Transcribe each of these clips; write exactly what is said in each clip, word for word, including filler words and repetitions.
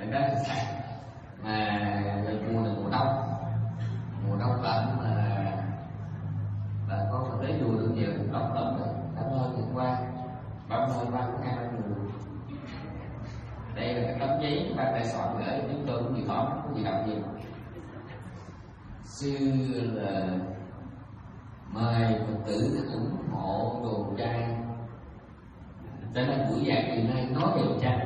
đó là thầy. Mà mùa này mùa đông, mùa đông lạnh mà là có thể lấy đùa được nhiều, đông lắm rồi. Cảm ơn hôm qua ba mươi ba tháng hai năm mười. Đây là cái tấm giấy ban đại soạn gửi chúng tôi cũng gì thoáng, có gì đọc gì. Xưa là mời Phật tử ủng hộ đồ trai, cho nên buổi giảng ngày nay nói về đồ trai.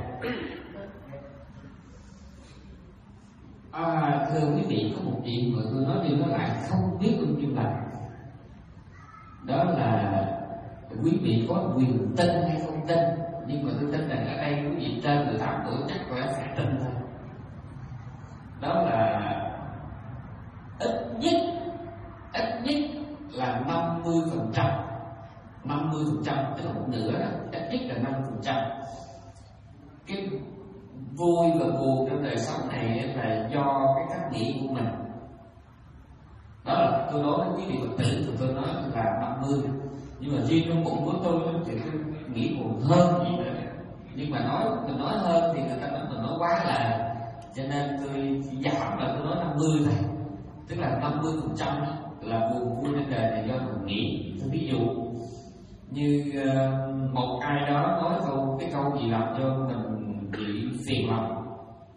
À, thưa quý vị, có một chuyện mà tôi nói đi nói lại không biết bao nhiêu lần, đó là quý vị có quyền tin hay không tin, nhưng mà tôi tin rằng ở đây quý vị trên mười tám tuổi chắc có lẽ phải tin thôi. Đó là ít nhất ít nhất là năm mươi phần trăm, năm mươi phần trăm tức là một nửa đó, ít nhất là năm mươi phần trăm cái vui và buồn trong đời sống này là do cái cách nghĩ của mình. Đó là tôi nói với quý vị Phật tử thì tôi nói là năm mươi, nhưng mà riêng trong bụng của tôi thì tôi nghĩ buồn hơn gì nữa. Nhưng mà nói mình nói hơn thì người ta nói mình nói quá là, cho nên tôi giảm là tôi nói năm mươi thôi, tức là năm mươi phần trăm là buồn vui trên đời này do mình nghĩ. Tôi ví dụ như uh, một ai đó nói câu cái câu gì làm cho mình bị phiền lòng,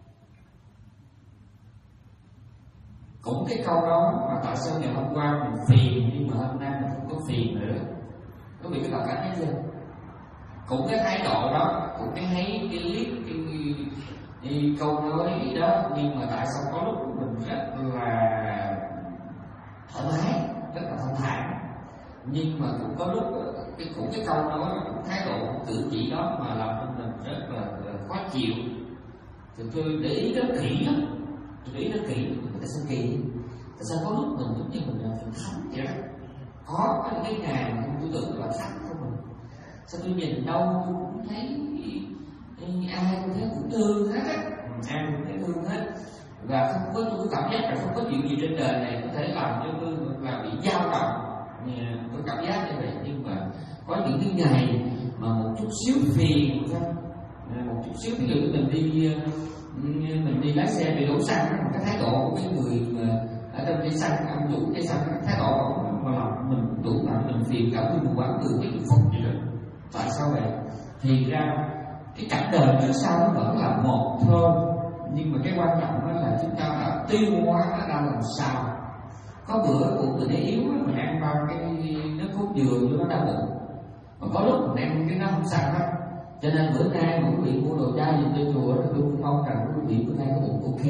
cũng cái câu đó mà tại sao ngày hôm qua mình phiền nhưng mà hôm nay mình không có phiền nữa. Có bị cái cảm giác thấy chưa? Cũng cái thái độ đó, cũng cái thấy cái liếc cái, cái, cái câu nói đó, nhưng mà tại sao có lúc mình rất là thoải mái, rất là thanh thản, nhưng mà cũng có lúc cái cũng cái câu nói cũng thái độ cử chỉ đó mà làm cho mình rất là, là khó chịu. Thì tôi để ý rất kỹ lắm, tôi để ý rất kỹ. Tại sao kỳ? Tại sao có lúc mình giống như mình là phần thánh vậy đó? Có có những cái ngày mà tôi tưởng là thánh của mình, sao tôi nhìn đâu tôi cũng thấy ai cũng thấy cũng thương hết á, ai cũng thấy thương hết, và không có tôi cảm giác là không có chuyện gì trên đời này có thể làm cho tôi là bị dao động. Tôi cảm giác như vậy, nhưng mà có những cái ngày mà một chút xíu phiền thôi, một chút xíu, ví dụ như mình đi mình đi lái xe bị đổ xăng, một cái thái độ của cái người mà ở trong cái xăng, ông chủ cái xăng, cái thái độ mà làm mình đủ làm mình phiền cả nguyên một quãng đường cái phút gì rồi. Tại sao vậy? Thì ra cái cảnh đời trước sau nó vẫn là một thôi, nhưng mà cái quan trọng đó là chúng ta đã tiêu hóa nó ra làm sao. Có bữa bụng mình yếu mình ăn bao cái nước cốt dừa cho nó đau bụng, mà có lúc mình ăn cái nó không sao hết. Cho nên bữa nay mà quý vị mua đồ chai gì cho chùa, tôi cũng mong rằng quý vị bữa nay có bụng ok.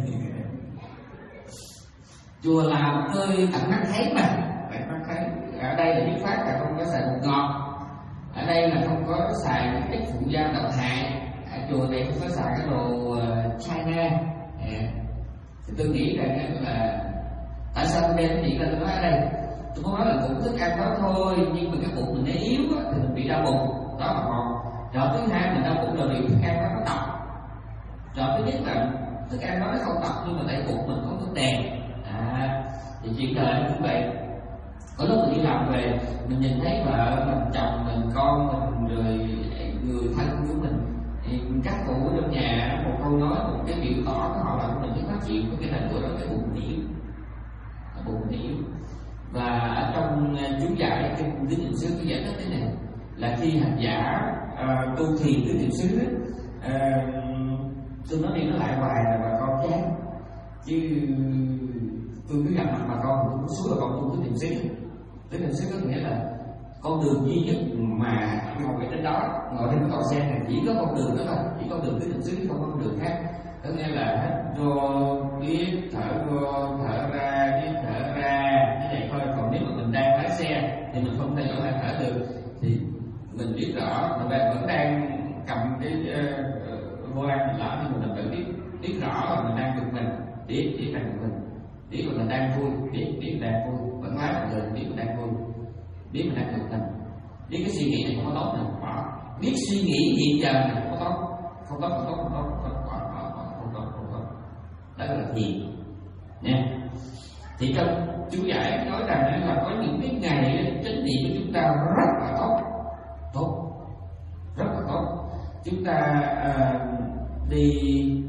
Chùa làm ơi tận mắt thấy mà, tận mắt thấy. Ở đây là biết phát là không có xài bột ngọt, ở đây là không có xài những chất phụ gia độc hại, ở chùa này không có xài cái đồ China. À, thì tôi nghĩ rằng là tại sao tôi đem cái chuyện ra tôi nói ở đây? Tôi muốn nói là cũng thức ăn đó thôi, nhưng mà cái bụng mình nó yếu á, thì mình bị đau bụng, đó là một. Rồi thứ hai mình đau bụng là vì thức ăn đó nó độc. Rồi thứ nhất là thức ăn đó nó không độc, nhưng mà tại bụng mình có vấn đề. À, thì chuyện đời cũng vậy. Có lúc mình đi làm về, mình nhìn thấy vợ mình, chồng mình, con mình, rồi người thân của mình, các cụ ở trong nhà một câu nói, một cái biểu tỏ của họ làm mình rất khó chịu. Có nghĩa là bữa đó cái bụng mình yếu, bụng mình yếu. Và ở trong chú giải kinh Tứ Niệm xứ có giải thích thế này, là khi hành giả uh, tu thiền Tứ Niệm xứ, uh, tôi nói đi nói lại hoài là bà con chán, chứ tôi cứ gặp mặt bà con tôi cũng xuống bà con tu Tứ Niệm xứ. Tứ Niệm xứ có nghĩa là con đường duy nhất mà ngồi trên đó, ngồi trên cái tàu xe này chỉ có con đường đó thôi, chỉ có đường Tứ Niệm xứ, không có con đường khác. Có nghĩa là hít vô biết, thở vô thở ra, biết thở ra, như vậy thôi. Còn nếu mà mình đang lái xe thì mình không theo dõi hơi thở được, thì mình biết rõ mà bạn vẫn đang cầm cái uh, vô lăng mình lỡ, nhưng mà mình vẫn biết biết rõ là mình đang được mình, biết biết rằng mình biết là mình đang vui, biết biết đang vui, vẫn lái một đường biết mình đang vui, biết mình đang được mình, biết cái suy nghĩ này không có tốt nào bỏ, biết suy nghĩ hiện giờ này không có tốt, không tốt không tốt không tốt không tốt không tốt không tốt, đó là thiền nha. Thì trong chú giải nói rằng là có những cái ngày chánh niệm của chúng ta rất là tốt, tốt rất là tốt. Chúng ta uh, đi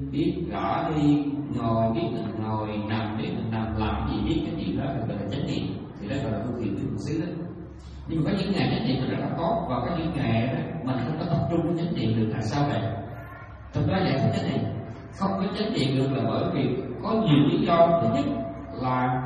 biết rõ đi, ngồi biết mình ngồi, nằm biết mình nằm, làm gì biết cái chuyện đó thì gọi là chánh niệm, thì đó gọi là tu thiền tứ xứ đó. Nhưng mà có những ngày chánh niệm mình rất là tốt, và có những ngày đó mình không có tập trung cái chánh niệm được là sao vậy? Trong đó giải thích thế này, không có chánh niệm được là bởi vì có nhiều lý do. Thứ nhất là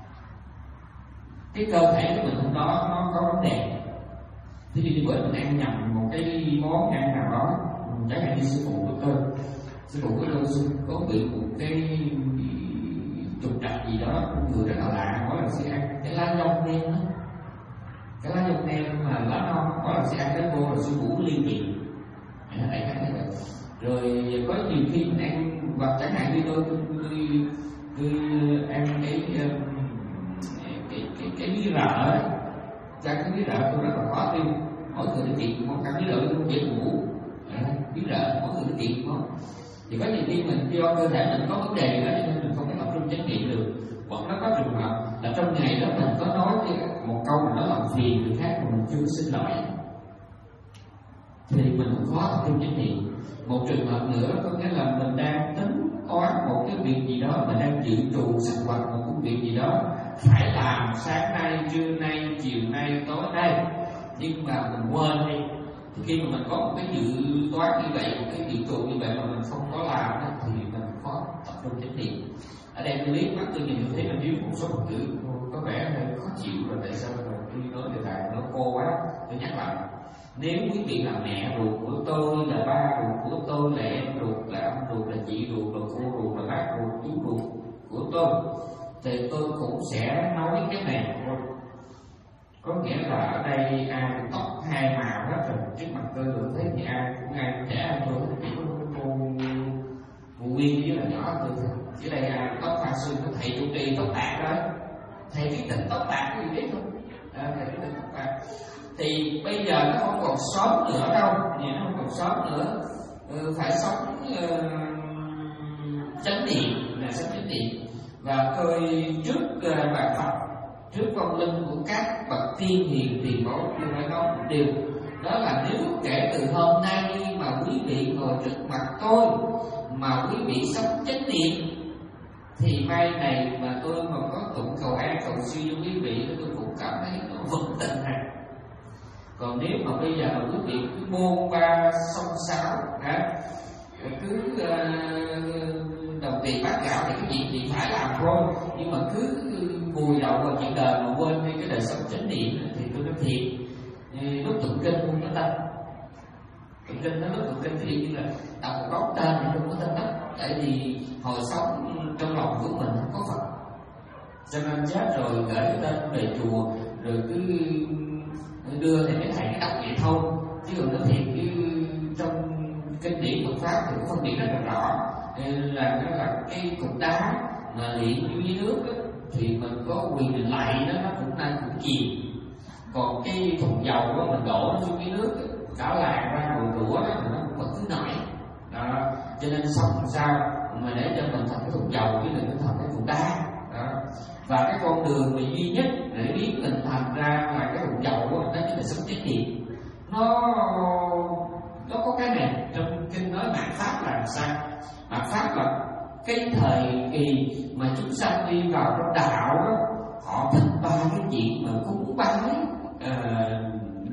cái cơ thể của mình hôm đó nó có vấn đề. Ví dụ như bữa mình ăn nhầm một cái món ăn nào đó, chẳng hạn như sư phụ của tôi, sư phụ của tôi có bị một cái trục trặc gì đó, người rất là lạ, mỗi lần sẽ ăn cái lá dong nem đó, cái lá dong nem mà lá non, mỗi lần sẽ ăn cái vô là sư phụ liên miệng, đại khái như vậy. Rồi có nhiều khi mình ăn, hoặc chẳng hạn như tôi tôi, tôi, tôi ăn cái cái cái cái, cái bí rợ ấy, ra cái bí rợ tôi rất là khó tiêu, mỗi người nó kiện một cái bí rợ tôi dễ ngủ, bí rợ mỗi người nó kiện không. Thì có nhiều khi mình do cơ thể mình có vấn đề đó cho nên mình không thể tập trung chánh niệm được. Hoặc nó có trường hợp là trong ngày đó mình có nói một câu mà nó làm phiền người khác mà mình chưa xin lỗi thì mình cũng khó tập trung chánh niệm. Một trường hợp nữa có nghĩa là mình đang tính toán một cái việc gì đó, mình đang dự trù sắp hoạch một công việc gì đó phải làm sáng nay, trưa nay, chiều nay, tối nay, nhưng mà mình quên đi. Thì khi mà mình có một cái dự toán như vậy, một cái dự trù như vậy mà mình không có làm đó, thì mình khó tập trung chánh niệm. Ở đây tôi liếc mắt tôi nhìn thấy là nếu một số Phật tử có vẻ hơi khó chịu, rồi tại sao mà khi nói đề tài nó cô quá, tôi nhắc lại. Nếu quý vị là mẹ ruột của tôi, là ba ruột của tôi, là em ruột, là ông ruột, là chị ruột, là cô ruột, là bác ruột, chú ruột của tôi, thì tôi cũng sẽ nói cái này thôi. Có nghĩa là ở đây ai tóc hai màu hết rồi, trước mặt tôi được thấy thì ai cũng ai trẻ ai tôi chỉ có cô cô Nguyên với là nhỏ tôi thôi. Chứ đây ai tóc hoa xương có thầy chủ trì tóc bạc đó, thầy cái tịnh tóc bạc có gì biết không? À, thầy cái tịnh tóc bạc. Thì bây giờ nó không còn sớm nữa đâu, thì nó không còn sớm nữa, ừ, phải sống uh, chánh niệm, là sống chánh niệm. Và tôi trước uh, bài Phật, trước vong linh của các bậc tiên hiền tiền bối, tôi phải nói một điều, đó là nếu kể từ hôm nay mà quý vị ngồi trước mặt tôi mà quý vị sống chánh niệm thì mai này mà tôi mà có tụng cầu an cầu siêu cho quý vị, tôi cũng cảm thấy nó vững tình này. Còn nếu mà bây giờ mà quý vị cứ bôn ba xông xáo, cứ uh, đồng tiền bát gạo thì cái gì thì phải làm thôi, nhưng mà cứ vùi đầu vào chuyện đời mà quên đi cái đời sống chánh niệm thì tôi nói thiệt, lúc tụng kinh không có tên, tụng kinh nó lúc tụng kinh thì như là đọc một góc tên thì không có tên đó, tại vì hồi sống trong lòng của mình không có Phật, cho nên chết rồi gửi cái tên về chùa rồi cứ đưa thì cái thầy cái đọc vậy thôi, chứ còn nói thiệt như trong kinh điển Phật pháp thì có phân biệt rất là rõ, là nó là cái cục đá mà luyện dưới nước đó, thì mình có quyền mình lạy nó nó cũng đang cũng chìm, còn cái thùng dầu đó mình đổ nó xuống dưới nước cả làng ra rồi rửa đó nó cũng vẫn cứ nổi đó, cho nên sống làm sao mà để cho mình thành cái thùng dầu chứ đừng có thành cái cục đá đó. Và cái con đường mà duy nhất để biến mình thành ra là cái thùng dầu đó, đó chính là sống chánh niệm. Nó nó có cái này trong kinh nói mạt pháp là sao? Mạt pháp là cái thời kỳ mà chúng sanh đi vào trong đạo đó, họ thích ba cái chuyện mà cúng bái uh,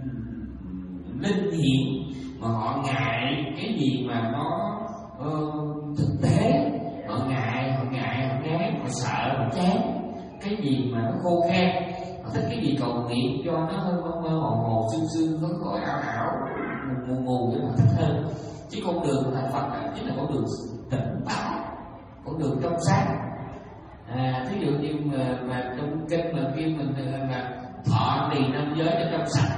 linh thiện, mà họ ngại cái gì mà nó uh, thực tế, họ ngại, họ ngại, họ ngán, họ sợ, họ chán cái gì mà nó khô khan, họ thích cái gì cầu nguyện cho nó hơi mơ mơ hồ hồ, sương sương, khói khói ảo ảo, mù mù để mà thích hơn. Chứ con đường của thành Phật là chính là con đường tỉnh táo, con đường trong sáng. À, thí dụ như mà, mà trong kinh mà kêu mình là thọ trì năm giới cho trong sạch,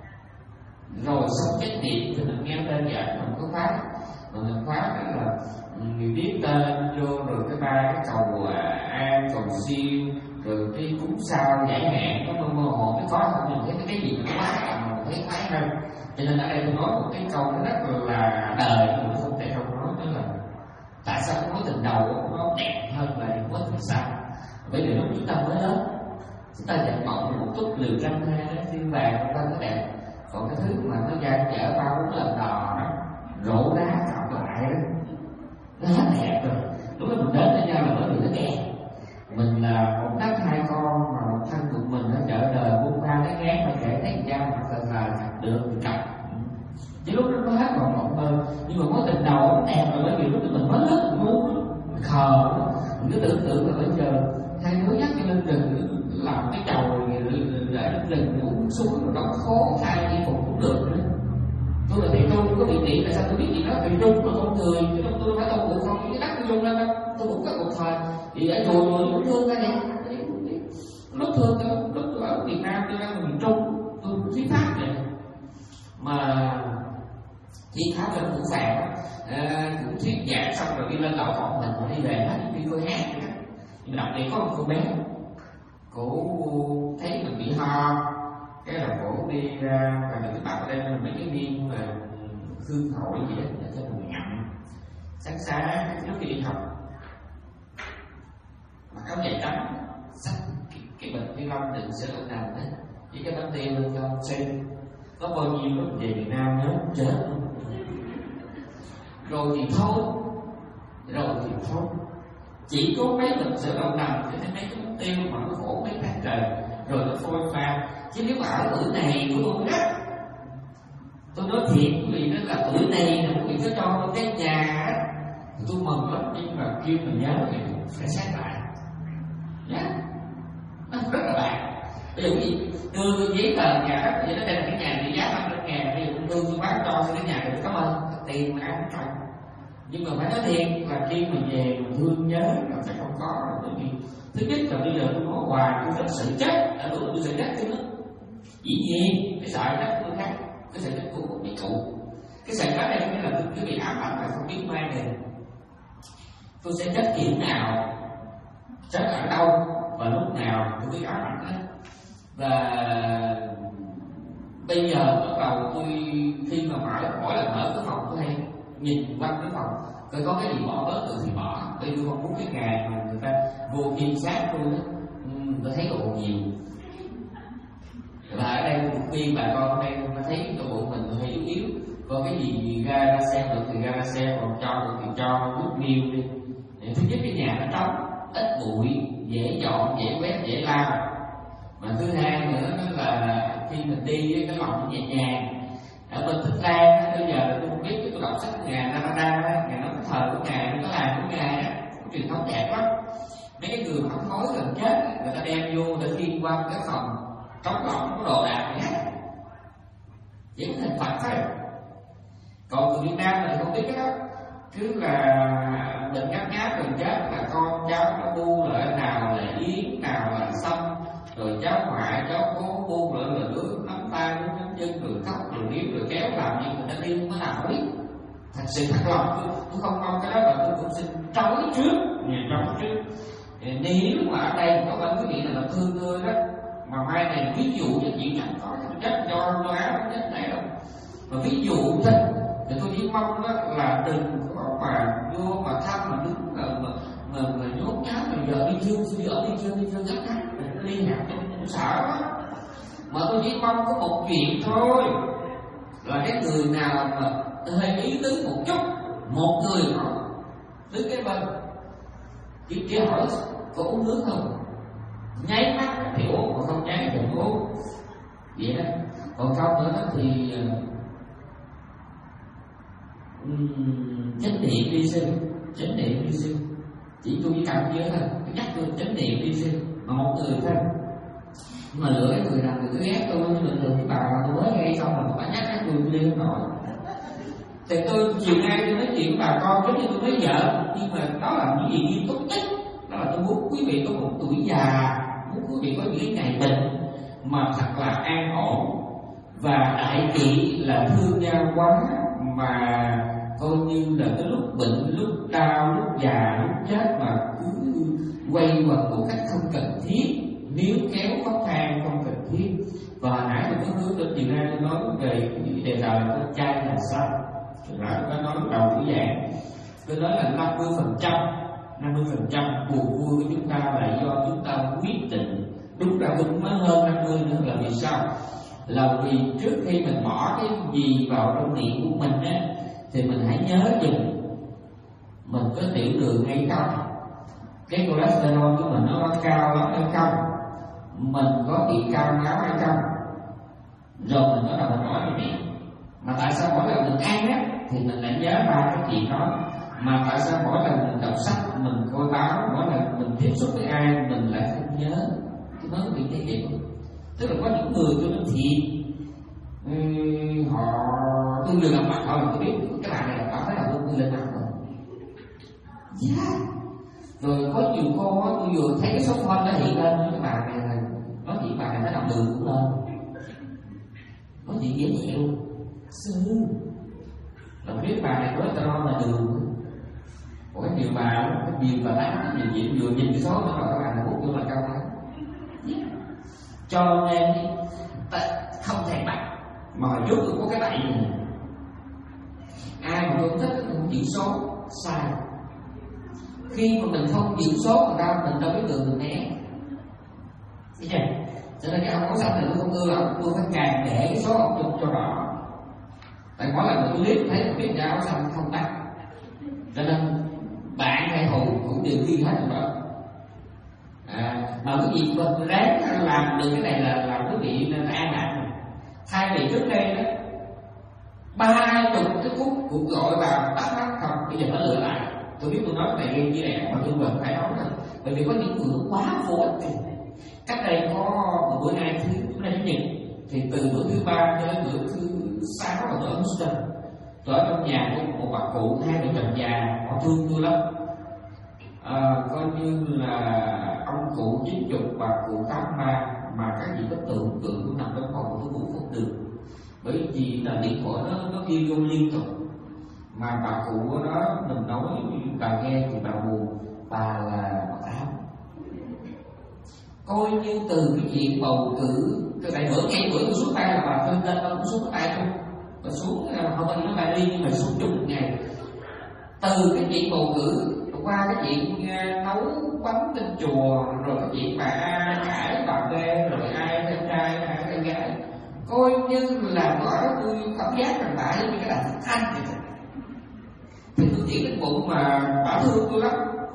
rồi sống chánh niệm thì mình nghe đơn giản mình có khóa, mình khóa đó là người viết tên vô, rồi cái ba cái cầu an cầu siêu, rồi cái cúng sao giải hạn nó mơ mơ hồ mới có không, mình thấy cái gì nó quá mà mình thấy khoái hơn. Cho nên ở đây tôi nói một cái câu nó rất là đời, mà không thể không nói, đó là tại sao cái mối tình đầu nó đẹp hơn là mối tình sau? Bởi vì lúc chúng ta mới lớn, chúng ta dặn mộng một chút liều tranh hay thiên vàng chúng ta nó đẹp, còn cái thứ mà nó ra chở ba bốn lần đò đó, rổ đá cộng lại đó, nó hết hẹp rồi. Lúc đó mình đến với nhau là bởi vì nó ghét. Mình là một đất hai con mà một thân của mình nó chợ đời buông ba nó ghét, phải kể thấy ra mà từ là gặp được thì gặp. Chứ lúc đó nó hết vọng vọng hơn. Nhưng mà mối tình đầu nó đẹp rồi, bởi vì lúc đó mình mới lớn mình ngu, mình khờ, mình cứ tưởng tượng là bây giờ hai đứa dắt đi lên rừng làm cái chầu để lên rừng uống suối rồi đóng khố thay y phục cũng được nữa. Tôi là thầy Trung có bị nghĩ là sao tôi biết gì đó, thầy Trung là con người, tôi tôi nói tôi được không, cái đất tôi Trung lên đó, tôi cũng có một thời thì ở chùa rồi cũng thương ta nè, lúc thương tôi, lúc tôi ở Việt Nam tôi đang ở miền Trung, tôi cũng thuyết pháp vậy, mà thuyết pháp lên cũng phạt, cũng thuyết giảng xong rồi đi lên lầu phòng mình rồi đi về hết đi coi hát vậy đó. Nhưng đặc biệt có một cô bé, cổ thấy mình bị ho, cái là cổ đi ra và mình bắt ở đây là mấy cái viên mà hương thổi gì đó để cho mình ngậm. Sáng sáng trước khi đi học mặc áo dài trắng, xách cái, cái bịch ni lông đựng sữa đậu nành đấy với cái bánh tiêu lên cho xem có bao nhiêu lúc về Việt Nam nhớ chết luôn. Rồi thì thôi, rồi thì thôi, chỉ có mấy bịch sữa đậu nành cho nên mấy cái bánh tiêu mà nó khổ mấy tháng trời rồi nó phôi pha. Chứ nếu mà ở tuổi này của tôi đó, tôi nói thiệt vì nó là tuổi này là quý vị có cho tôi cái nhà thì tôi mừng lắm, nhưng mà kêu mình nhớ thì phải xét lại nhá, nó rất là bạc. Ví dụ gì đưa tôi giấy tờ nhà đất vậy đó, đây là cái nhà trị giá năm trăm ngàn, ví dụ tôi tôi bán cho cái nhà được cảm ơn tiền mà ăn không. Nhưng mà phải nói thiệt là khi mà về mà thương nhớ là phải không có rồi. Bởi vì thứ nhất là bây giờ tôi nói hoài tôi rất sợ chết, ở tôi tôi sợ chết tôi nữa. Dĩ nhiên cái sợ chết tôi khác, cái sợ chết của mấy cụ, cái sợ chết đây nghĩa là tôi cứ bị ám ảnh là không biết mai này tôi sẽ chết kiểu nào, chết ở đâu và lúc nào tôi cứ ám ảnh hết. Và bây giờ bắt đầu tôi khi mà mở mỗi lần mở cái phòng tôi hay nhìn quanh cái phòng coi có cái gì bỏ bớt được thì bỏ, bởi vì tôi không muốn cái ngày mà người ta vô kiểm soát tôi đó. Tôi thấy còn nhiều. Và ở đây khi bà con ở đây nó thấy cái bụng mình hơi yếu yếu, có cái gì ra ra xe được thì ra ra xe, còn cho được thì cho nước miêu đi. Để thứ nhất cái nhà nó trống, ít bụi, dễ dọn, dễ quét, dễ lau. Mà thứ hai nữa là khi mình đi cái lòng nó nhẹ nhàng. Ở bên Thích Lan bây giờ là tôi không biết, tôi đọc sách ngài Narada, ngài nói cái thời của ngài, cái làng của ngài á, có truyền thống đẹp lắm. Mấy cái người hấp hối gần chết người ta đem vô để liên quan cái phòng trống lỏng có đồ đạc nhé, chỉ có hình Phật thôi. Còn người Việt Nam thì không biết cái đó, cứ là bệnh ngáp ngáp gần chết là con cháu nó bu lại, nào là yến, nào là sâm, rồi cháu ngoại cháu cố bu lại là đứa nắm tay đứa nắm chân, rồi khóc rồi điếu rồi kéo làm như người ta đi không có nào biết. Thật sự thật lòng tôi, tôi không mong cái đó, mà tôi cũng xin trói trước, nhà trói trước. Nếu mà ở đây có bạn quý vị là thương tôi đó, mà mai này ví dụ cho chị chẳng có chết do lo áo chết này đâu, mà ví dụ thôi thì tôi chỉ mong đó là đừng có mà vô mà thăm mà đứng mà mà mà, mà nhốt nháo mà giờ đi thương đi ở đi thương đi thương gấp gáp liên lạc cho tôi sợ đó. Mà tôi chỉ mong có một chuyện thôi, là cái người nào mà hơi ý tứ một chút, một người họ đứng cái bên kia kia hỏi có uống nước không, nháy mắt thì uống, còn không nháy thì không uống vậy đó. Còn không nữa thì um, chánh niệm đi sinh, chánh niệm đi sinh, chỉ tôi chỉ cầm nhớ thôi, nhắc tôi chánh niệm đi sinh mà một người thôi. Mà lựa cái người nào người cứ ghét tôi, nhưng bình thường cái bà tôi mới nghe xong rồi bà nhắc cái tôi đi không nổi. Thì tôi chiều nay tôi nói chuyện với bà con giống như tôi nói vợ, nhưng mà đó là những gì nghiêm túc nhất. Đó là tôi muốn quý vị có một tuổi già, muốn quý vị có những ngày bệnh mà thật là an ổn, và đại kỵ là thương nhau quá mà coi như là cái lúc bệnh, lúc đau, lúc già, lúc chết mà cứ quay quần một cách không cần thiết, níu kéo khóc than không cần thiết. Và hồi nãy tôi có hướng đến chiều nay tôi nói về đề tài là con trai là sao. Rồi tôi có nói đầu buổi giảng, tôi nói là năm mươi phần trăm năm mươi phần trăm buồn vui của chúng ta là do chúng ta quyết định. Đúng ra cũng mới hơn năm mươi nữa, là vì sao? Là vì trước khi mình bỏ cái gì vào trong miệng của mình á, thì mình hãy nhớ dùm mình có tiểu đường hay không, cái cholesterol của mình nó cao lắm hay không, mình có bị cao máu hay không, rồi mình bắt đầu mình hỏi về miệng. Mà tại sao mỗi lần mình ăn á thì mình lại nhớ ba cái chuyện đó, mà tại sao mỗi lần mình đọc sách, mình coi báo, mỗi lần mình tiếp xúc với ai mình lại không nhớ? Tôi nói bị cái gì? Tức là có những người tôi nói thiệt, uhm, họ tôi vừa gặp mặt họ là tôi biết cái bạn này là cảm thấy là tôi tôi lên mặt rồi. Yeah. Rồi có nhiều cô á, tôi vừa thấy cái số phone nó hiện lên cái bạn này là nói chuyện bạn này nó làm đường cũng lên, nói chuyện dễ chịu sư là biết bà này cholesterol là đường. Có cái nhiều bà cái nhiều bà tám nhiều chuyện vừa nhìn cái số nó là các bạn là hút vô là cao lắm. Cho nên không thể bắt mà hồi trước tôi có cái bậy này, ai mà không thích không giữ số sai. Khi mà mình không giữ số người ta mình đâu biết đường mình né, thấy chưa? Cho nên cái ông áo xanh này tôi không ưa ông, tôi phải càng để cái số ông cho, cho rõ. Tại mỗi lần tôi liếc thấy tôi biết cái áo xanh không tắt, cho nên bạn hay thù cũng đều ghi hết rồi đó. À, mà cái gì mình ráng làm được cái này là làm quý vị nên an lạc. Thay vì trước đây đó ba chục cái phút cũng gọi vào tắt mắt không, bây giờ nó lựa lại. Tôi biết tôi nói cái này như này mà tôi vẫn phải nói rồi, bởi vì có những người quá vô ích. Cách đây có một bữa nay thứ bữa nay chủ nhật thì từ bữa thứ ba cho đến bữa thứ sáu là tôi ở Houston, tôi ở trong nhà của một bà cụ hai vợ chồng già, họ thương tôi lắm. À, coi như là ông cụ chín chục, bà cụ tám ba, mà các vị có tưởng tượng tôi nằm trong phòng tôi ngủ không được, bởi vì là điện thoại nó nó kêu vô liên tục. Mà bà cụ đó mình nói bà nghe thì bà buồn, bà là bà áp. Coi như từ cái chuyện bầu cử, cái đại bữa ngay bữa tôi xuống tay là bà lên lên ông xuống tay không, bà xuống không phải nói bà đi nhưng mà xuống chung một ngày. Từ cái chuyện bầu cử qua cái chuyện uh, nấu bánh trên chùa, rồi cái chuyện bà A cãi bà B, rồi ai em trai ai em gái, coi như là có tôi cảm giác rằng bà giống như cái đàn thanh vậy. Thì tôi chỉ đến bụng mà bà thương tôi lắm,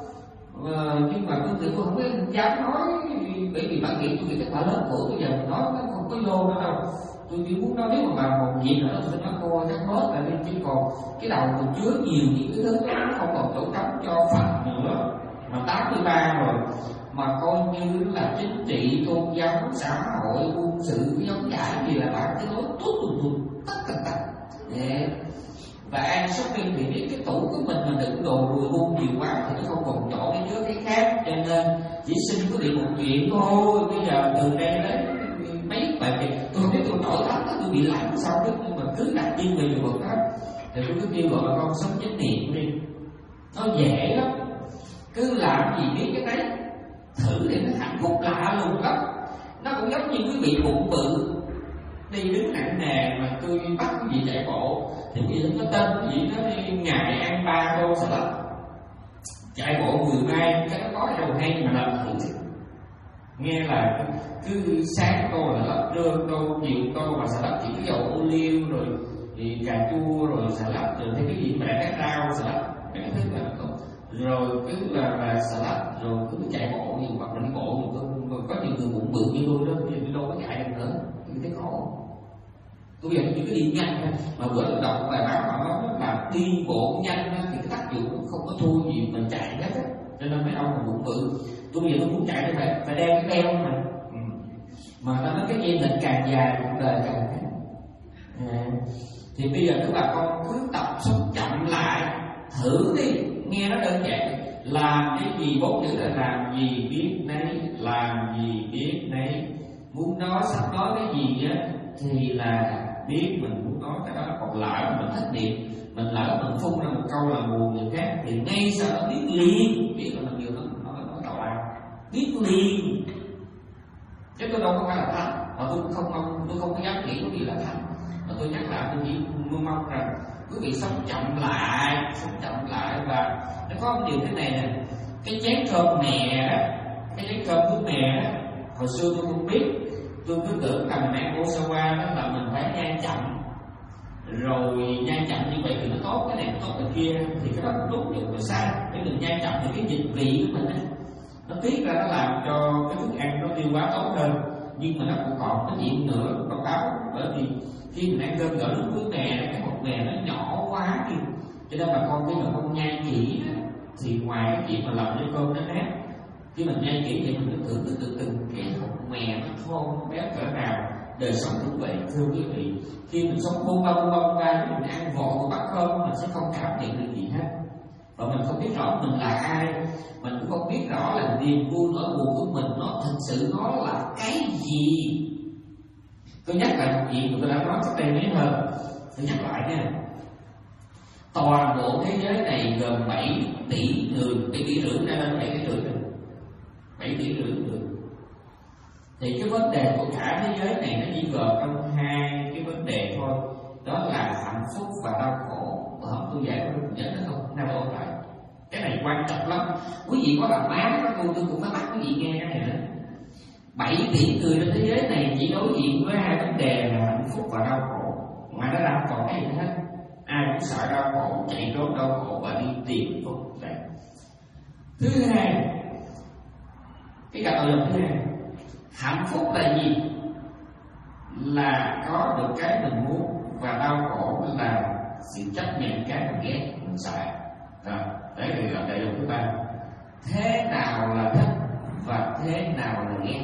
ờ, nhưng mà tôi tự tôi không có dám nói, bởi vì bà nghĩ tôi nghĩ cái bà lớn tuổi bây giờ mình nói nó không có vô nữa đâu. Tôi chỉ muốn nói nếu mà bà một gì nữa tôi nói cô chắc bớt lại đi, chứ còn cái đầu mình chứa nhiều những cái thứ nó không còn chỗ trống cho Phật nữa. Mà tám mươi ba rồi mà coi như là chính trị, tôn giáo, xã hội, quân sự, cái giống giải gì là bạn cái nói tốt tùm tùm tất cả tất. Yeah. Và ăn shopping thì biết cái tủ của mình mà đựng đồ đùi buôn nhiều quá thì nó không còn chỗ để chứa cái khác, cho nên chỉ xin có bị một chuyện thôi. Bây giờ từ đây đến mấy bài việc tôi không biết tôi nổi lắm, tôi bị lạnh sao đó, nhưng mà cứ đặt chuyên về nhiều vật đó thì tôi cứ kêu gọi con sống chánh niệm đi, nó dễ lắm, cứ làm gì biết cái đấy, thử thì nó hạnh phúc lạ lùng lắm. Nó cũng giống như quý vị bụng bự đi đứng nặng nề mà tôi bắt cái gì chạy bộ thì quý vị nó tên cái gì nó đi ngày ăn ba tô salad, chạy bộ mười mai cái nó có đâu hay mà làm thử. Nghe là cứ sáng tô là lắp, trưa tô, chiều tô mà salad chỉ có dầu ô liu rồi thì cà chua rồi salad rồi thêm cái gì mà cái rau salad mấy cái thứ là không, rồi cứ là, là salad rồi cứ chạy bộ nhiều hoặc là đi bộ nhiều tôi có nhiều người bụng bự như tôi đó, bây giờ đi đâu có chạy được nữa, tôi thấy khổ. Tôi giờ chỉ cứ đi nhanh thôi, mà bữa tôi đọc bài báo họ nói là đi bộ nhanh thì cái tác dụng không có thua gì mình chạy hết á, cho nên mấy ông mà bụng bự tôi bây giờ tôi muốn chạy thì phải phải đeo cái đeo mà ừ. Mà nó nói cái dây lệnh càng dài cuộc đời càng ngắn. À, thì bây giờ các bà con cứ tập sống chậm lại thử đi, nghe nó đơn giản, làm cái gì bốn chữ là làm gì biết nấy, làm gì biết nấy, muốn nói sắp nói cái gì á thì là biết mình muốn nói cái đó, còn lỡ mình thích niệm mình lỡ mình phun ra một câu là buồn người khác thì ngay sau đó biết liền, biết là mình vừa nó nói nói tào lao, biết liền. Chứ tôi đâu có phải là thánh, mà tôi cũng không mong, tôi không có dám nghĩ có gì là thánh, mà tôi nhắc lại tôi chỉ mong rằng quý vị sống chậm lại, sống chậm lại. Và nó có một điều thế này nè, cái chén cơm mè đó, cái chén cơm của mè đó, hồi xưa tôi không biết, tôi cứ tưởng rằng mẹ Osawa đó là mình phải ăn chậm, rồi nhai chậm như vậy thì nó tốt, cái này nó tốt cái kia, thì cái đó cũng đúng nhưng mà sai. Để mình nhai chậm thì cái dịch vị của mình á, nó tiết ra, nó làm cho cái thức ăn nó tiêu hóa tốt hơn, nhưng mà nó cũng còn cái chuyện nữa báo cáo, bởi vì khi mình ăn cơm gỡ nước với mè, cái hột mè nó nhỏ quá đi, cho nên mà con khi mà con nhai kỹ thì ngoài cái chuyện mà làm cho cơm nó nát, khi mình nhai kỹ thì mình cứ tưởng tượng được từng cái hột mè nó thơm nó béo cỡ nào. Đời sống cũng vậy thưa quý vị, khi mình sống bông ba bông ba ba mình ăn vội một bát cơm mình sẽ không cảm nhận được gì hết, và mình không biết rõ mình là ai, mình cũng không biết rõ là niềm vui nỗi buồn của mình nó thực sự nó là cái gì. Tôi nhắc lại một chuyện mà tôi đã nói cách đây mấy hôm, tôi nhắc lại nha. Toàn bộ thế giới này gồm bảy tỷ người, bảy tỷ rưỡi ra lên bảy tỷ rưỡi rồi, bảy tỷ rưỡi người. Thì cái vấn đề của cả thế giới này nó chỉ gồm trong hai cái vấn đề thôi, đó là hạnh phúc và đau khổ. Mà không tôi dạy có nhớ nó không, nào ôn lại. Cái này quan trọng lắm. Quý vị có làm má các cô tôi cũng phải bắt quý vị nghe cái này nữa. Bảy tỷ người trên thế giới này chỉ đối diện với hai vấn đề là hạnh phúc và đau khổ. Ngoài ra đau khổ cái gì hết. Ai cũng sợ đau khổ, chạy trốn đau khổ và đi tìm phúc. Đấy. Thứ hai, cái cặp tội thứ hai, hạnh phúc là gì? Là có được cái mình muốn, và đau khổ là sự chấp nhận cái mình ghét, mình sợ. Rồi, đấy là đại dụng thứ ba. Thế nào là thích và thế nào là ghét?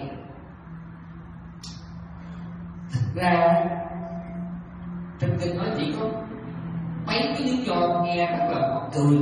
Thật ra trong kinh nói chỉ có mấy cái lý do nghe rất là mắc cười.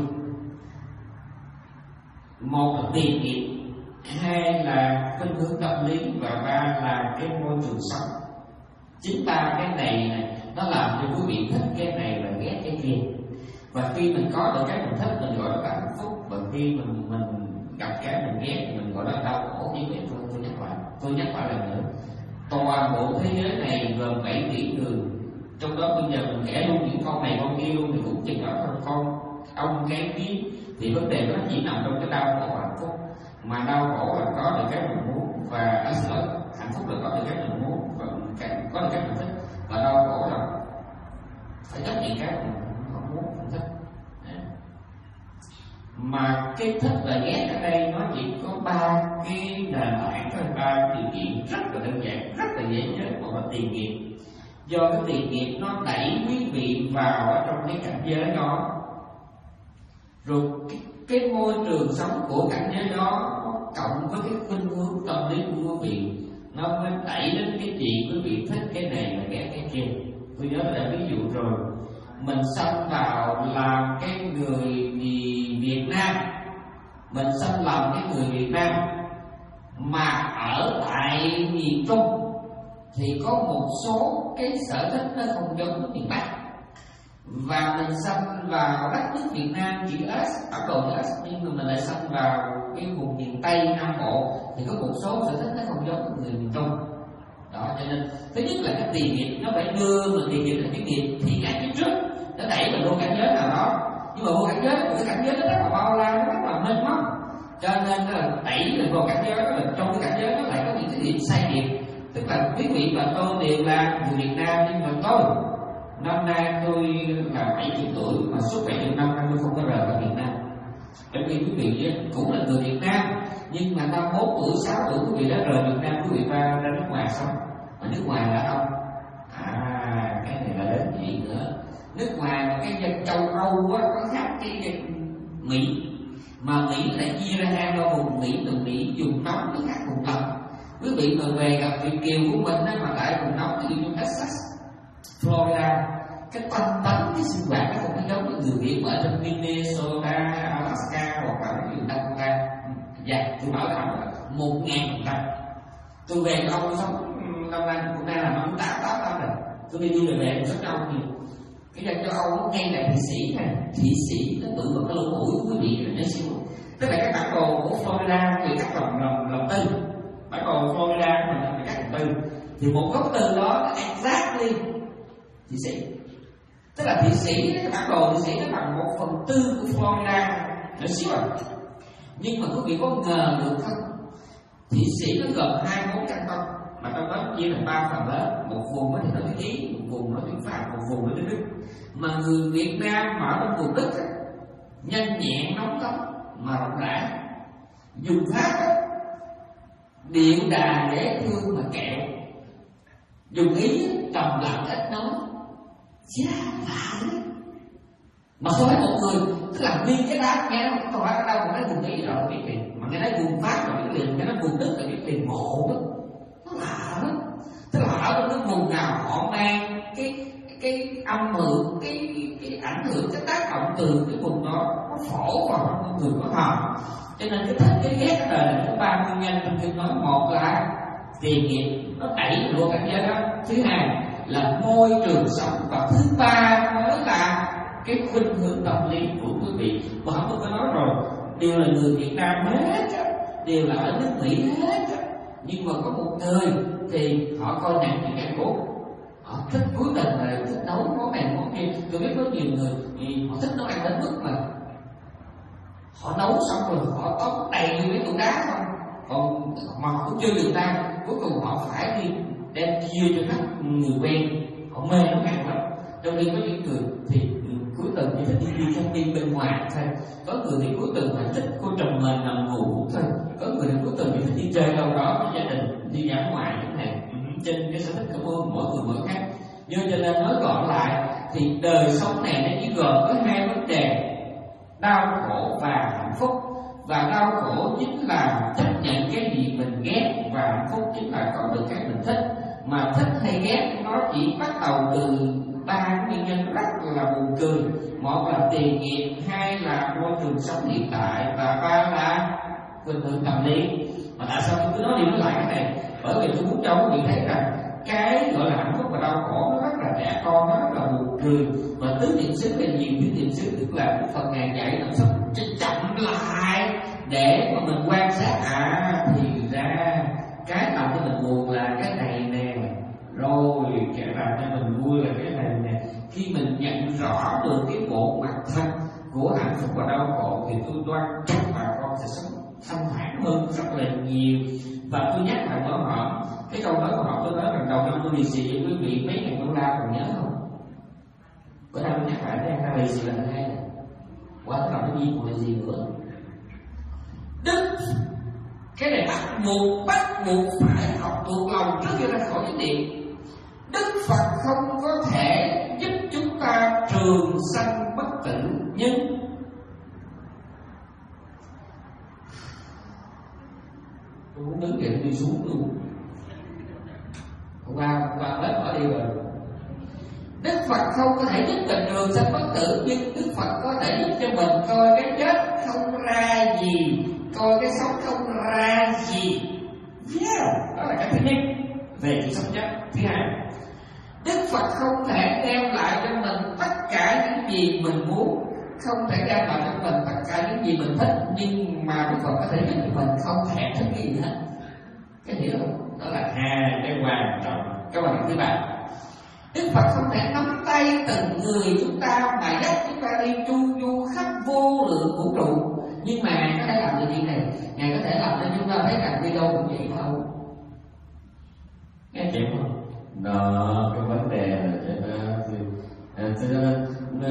Một là tiền nghiệp, hai là khuynh hướng tâm lý, và ba là cái môi trường sống. Chính ba cái này này nó làm cho quý vị thích cái này và ghét cái kia. Và khi mình có được cái mình thích mình gọi là hạnh phúc, và khi mình mình gặp cái mình ghét thì mình gọi là đau khổ. Như vậy tôi tôi nhắc lại, tôi nhắc lại lần nữa. Toàn bộ thế giới này gồm bảy tỷ người, trong đó bây giờ mình kể luôn những con này con kia luôn thì cũng chừng đó thôi. Con ông cái kia thì vấn đề nó chỉ nằm trong cái đau khổ và hạnh phúc. Mà đau khổ là có được cái mình muốn, và à, xin lỗi, hạnh phúc là có được cái mình muốn và có được cái mình thích, và đau khổ là phải chấp nhận cái mình không muốn, không thích. Mà cái thích và ghét ở đây nó chỉ có ba cái nền tảng thôi, ba điều kiện rất là đơn giản, rất là dễ nhớ. Một là tiền nghiệp, do cái tiền nghiệp nó đẩy quý vị vào ở trong cái cảnh giới đó, rồi cái, cái môi trường sống của cảnh giới đó cộng với cái khuynh hướng tâm lý của quý vị, nó mới đẩy đến cái chuyện quý vị thích cái này và ghét cái kia. Tôi nhớ là ví dụ rồi, mình sanh vào làm cái người Việt Nam, mình sanh làm cái người Việt Nam mà ở tại miền Trung thì có một số cái sở thích nó không giống với miền Bắc. Và mình sanh vào đất nước Việt Nam chữ S, bản đồ chữ S, nhưng mà mình lại sanh vào cái vùng miền Tây Nam Bộ thì có một số sở thích nó không giống với người miền Trung. Đó, cho nên thứ nhất là cái tiền nghiệp nó phải đưa mình tiền nghiệp là cái nghiệp thì ác phía trước, nó đẩy mình vô cảnh giới nào đó. Nhưng mà vô cảnh giới, cái cảnh giới nó rất là bao la, nó rất là mênh mông, cho nên là đẩy mình vô cảnh giới đó, là trong cái cảnh giới nó lại có những cái điểm sai nghiệp. Tức là quý vị và tôi đều là người Việt Nam, nhưng mà tôi năm nay tôi là bảy mươi tuổi mà suốt bảy mươi năm nay tôi không có rời khỏi Việt Nam. Bởi vì quý vị cũng là người Việt Nam, nhưng mà năm bốn tuổi, sáu tuổi quý vị đã rời Việt Nam, quý vị ra ra nước ngoài sống. Mà nước ngoài là đâu? À, cái này là đến chuyện nữa. Nước ngoài mà cái dân châu Âu á, có khác cái dân Mỹ. Mà Mỹ lại chia ra hai ba vùng. Mỹ từ Mỹ vùng nóng với khác vùng lạnh. Quý vị mà về gặp Việt kiều của mình á, mà tại vùng nóng ví dụ như Texas, Florida, cái tâm tánh, cái sinh hoạt nó không có giống với người Việt ở trong Minnesota, Alaska hoặc là cái vùng Dakota. Dạ, tôi bảo là một ngàn phần trăm. Tôi về ông sống năm nay cũng đang là năm tám tám năm rồi. Tôi đi đi về về sống trong thì cái dân châu Âu nó ngay là Thụy Sĩ này, Thụy Sĩ nó tự vào cái lỗ mũi của quý vị là nó siêu. Tức là cái bản đồ của Florida bị cắt lòng lòng lòng tư, bản đồ Florida mình là bị cắt lòng tư, thì một góc từ đó là exactly Thụy Sĩ. Tức là Thụy Sĩ, cái bản đồ Thụy Sĩ nó bằng một phần tư của Florida, nó xíu à. Nhưng mà quý vị có ngờ được không? Thụy Sĩ nó gồm hai mươi mốt căn tông, mà trong đó chia thành ba phần lớn, một vùng thì nó cái Ý, một vùng nói tiếng Pháp, một vùng nói tiếng Đức. Mà người Việt Nam mà ở trong vùng Đức á, nhanh nhẹn nóng cống mà rộng rãi. Dùng Pháp á, điệu đà dễ thương mà kẹo. Dùng Ý trầm lặng ít nói. Chà, lạ đấy. Mà không phải một người tức là đi cái đá nghe nó không phải ở đâu mà nói vùng Ý rồi biết liền, mà nghe nói vùng Pháp rồi biết liền, nghe nói vùng Đức rồi biết liền, ngộ đó. Nó lạ đó. Tức là ở trong cái vùng nào họ mang cái cái âm hưởng, cái cái ảnh hưởng, cái tác động từ cái vùng đó nó phổ vào trong con người của họ. Cho nên cái thích cái ghét ở đời này có ba nguyên nhân trong khi nói. Một là tiền nghiệp nó đẩy luôn cảnh giới đó, thứ hai là môi trường sống, và thứ ba mới là cái khuynh hướng tâm lý của quý vị. Và tôi có nói rồi, đều là người Việt Nam hết, đều là ở nước Mỹ hết, nhưng mà có một người thì họ coi nặng những cái cốt, họ thích cuối tình là thích nấu món này món kia. Tôi biết có nhiều người thì họ thích nấu ăn đến mức mà họ nấu xong rồi họ có đầy như mấy tủ đá không, còn mà họ cũng chưa được ta, cuối cùng họ phải đi đem chia cho các người quen, họ mê nấu ăn lắm. Trong khi có những người thì cuối tuần chỉ thích đi đi shopping bên ngoài thôi, có người thì cuối tuần phải thích cô trầm mình nằm ngủ thôi, có người thì cuối tuần chỉ thích đi chơi đâu đó với gia đình, đi dã ngoại những này. Trên cái sở thích của mỗi người mỗi khác. Nhưng cho nên nói gọn lại thì đời sống này nó chỉ gồm có hai vấn đề: đau khổ và hạnh phúc. Và đau khổ chính là chấp nhận cái gì mình ghét, và hạnh phúc chính là có được cái mình thích. Mà thích hay ghét nó chỉ bắt đầu từ ba nguyên nhân rất là buồn cười. Một là tiền nghiệp, hai là môi trường sống hiện tại, và ba là khuynh hướng tâm lý. Mà tại sao tôi cứ nói đi nói lại cái này? Bởi vì tôi muốn cho quý vị thấy rằng cái gọi là hạnh phúc và đau khổ nó rất là trẻ con, nó rất là buồn cười. Và tứ niệm xứ là nhiều tứ niệm xứ, tức là cái phần ngàn dạy làm sao chậm lại để mà mình quan sát. À thì ra cái làm cho mình buồn là cái này nè, rồi cái làm cho mình vui là cái này nè. Khi mình nhận rõ được cái bộ mặt thân của hạnh phúc và đau khổ thì tôi đoan chắc bà con sẽ sống thanh thản hơn rất là nhiều. Và tôi nhắc lại mở họ cái câu nói của họ, tôi nói rằng đầu năm tôi lì xì với quý vị mấy ngàn đô la còn nhớ không? Bữa nay tôi nhắc lại cái ăn lì xì lần thứ hai này, quá cái lòng cái gì còn là gì nữa. Đức cái này bắt buộc bắt buộc phải học thuộc lòng trước khi ra khỏi cái điện. Đức Phật không có thể giúp chúng ta trường sanh bất tử, nhưng tôi muốn đứng dậy đi xuống luôn. Hôm qua hôm qua hết bỏ đi rồi. Đức Phật không có thể giúp mình trường sanh bất tử, nhưng Đức Phật có thể giúp cho mình coi cái chết không ra gì, coi cái sống không ra gì. Yeah, đó là cái thứ nhất về sự sống chết. Thứ hai, Đức Phật không thể đem lại cho mình tất cả những gì mình muốn, không thể đem lại cho mình tất cả những gì mình thích, nhưng mà Đức Phật có thể giúp cho mình không thể thích cái gì hết. Cái hiểu không? Đó là hai cái quan trọng. Cái quan trọng thứ ba, Đức Phật không thể nắm tay từng người chúng ta mà dắt chúng ta đi chu du khắp vô lượng vũ trụ. Nhưng mà Ngài có thể làm được chuyện này, Ngài có thể làm cho chúng ta thấy rằng đi đâu cũng vậy thôi. Nghe chịu không? Đó, cái vấn đề là cho nên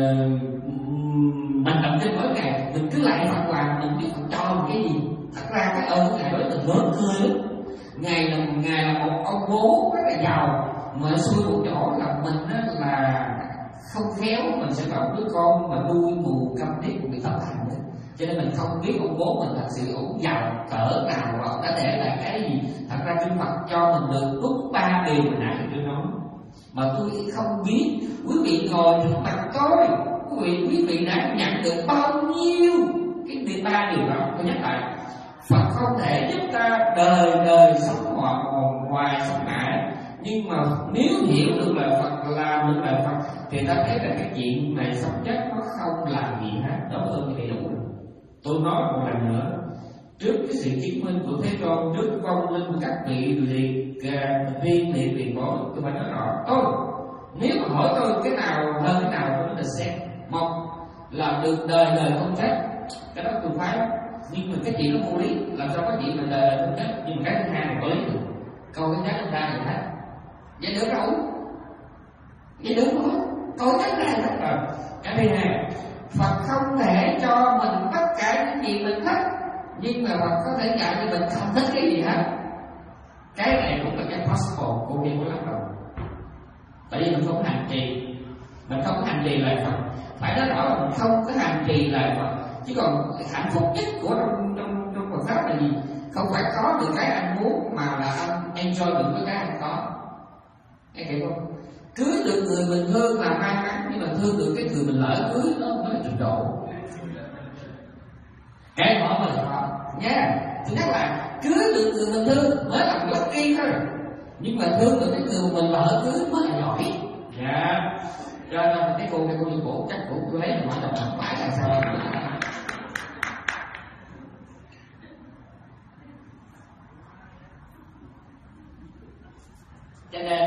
mình làm trên mỗi ngày mình cứ lại Phật làm, mình biết Phật cho mình cái gì. Thật ra cái ơn của Ngài đối mình lớn cười lắm. Ngài là Ngài là một ông bố rất là giàu, mà xui một chỗ là mình đó là không khéo mình sẽ bảo đứa con mà nuôi mù câm điếc bị thất hành đấy. Cho nên mình không biết ông bố mình thật sự ổng giàu cỡ nào và ông đã để lại cái gì. Thật ra Kinh Phật cho mình được đúng ba điều mà nãy tôi nói, mà tôi không biết. Quý vị ngồi trước mặt tôi, quý vị quý vị đã nhận được bao nhiêu cái điều ba điều đó. Tôi nhắc lại, Phật không thể giúp ta đời đời sống hòa hoài sống mãi, nhưng mà nếu hiểu được lời Phật, làm được lời Phật thì ta thấy là cái chuyện này sống chết nó không làm gì hết. Đó hơn thì đủ. Tôi nói một lần nữa, trước cái sự chứng minh của Thế Tôn, trước vong linh của các vị liệt viên liệt tiền bối, tôi phải nói rõ. Tôi nếu mà hỏi tôi cái nào hơn cái nào, tôi nói là xét. Một là được đời đời không chết, cái đó tôi phải. Nhưng mà cái chuyện nó vô lý, làm sao có chuyện mà đời đời không chết. Nhưng mà cái thứ hai là có lý được. Câu cái giá chúng ta là thế, vậy được đâu. vậy đúng không? Tôi rất là rất rồi. Cái thứ hai, Phật không thể cho mình tất cả những gì mình thích, nhưng mà Phật có thể dạy cho mình không thích cái gì hết. Cái này cũng là cái possible của việc của lắc đầu. Tại vì mình không hành trì, mình không có hành trì lại Phật. Phải nói rõ là mình không có hành trì lại Phật. Chứ còn hạnh phúc nhất của trong trong trong Phật pháp là gì? Không phải có được cái anh muốn, mà là anh enjoy được cái anh có. Anh hiểu không? Cưới được người mình thương là may mắn, nhưng mà thương được cái người mình lỡ cưới đó mới là trình độ. Cái đó mới là khó nha. Thứ nhất là cưới được người mình thương mới là lucky thôi, nhưng mà thương được cái người mình lỡ cưới mới là giỏi. Dạ. Cho nên cái cô cái cô đi cổ chắc cổ cô lấy mà nói là không phải là sao. Cho nên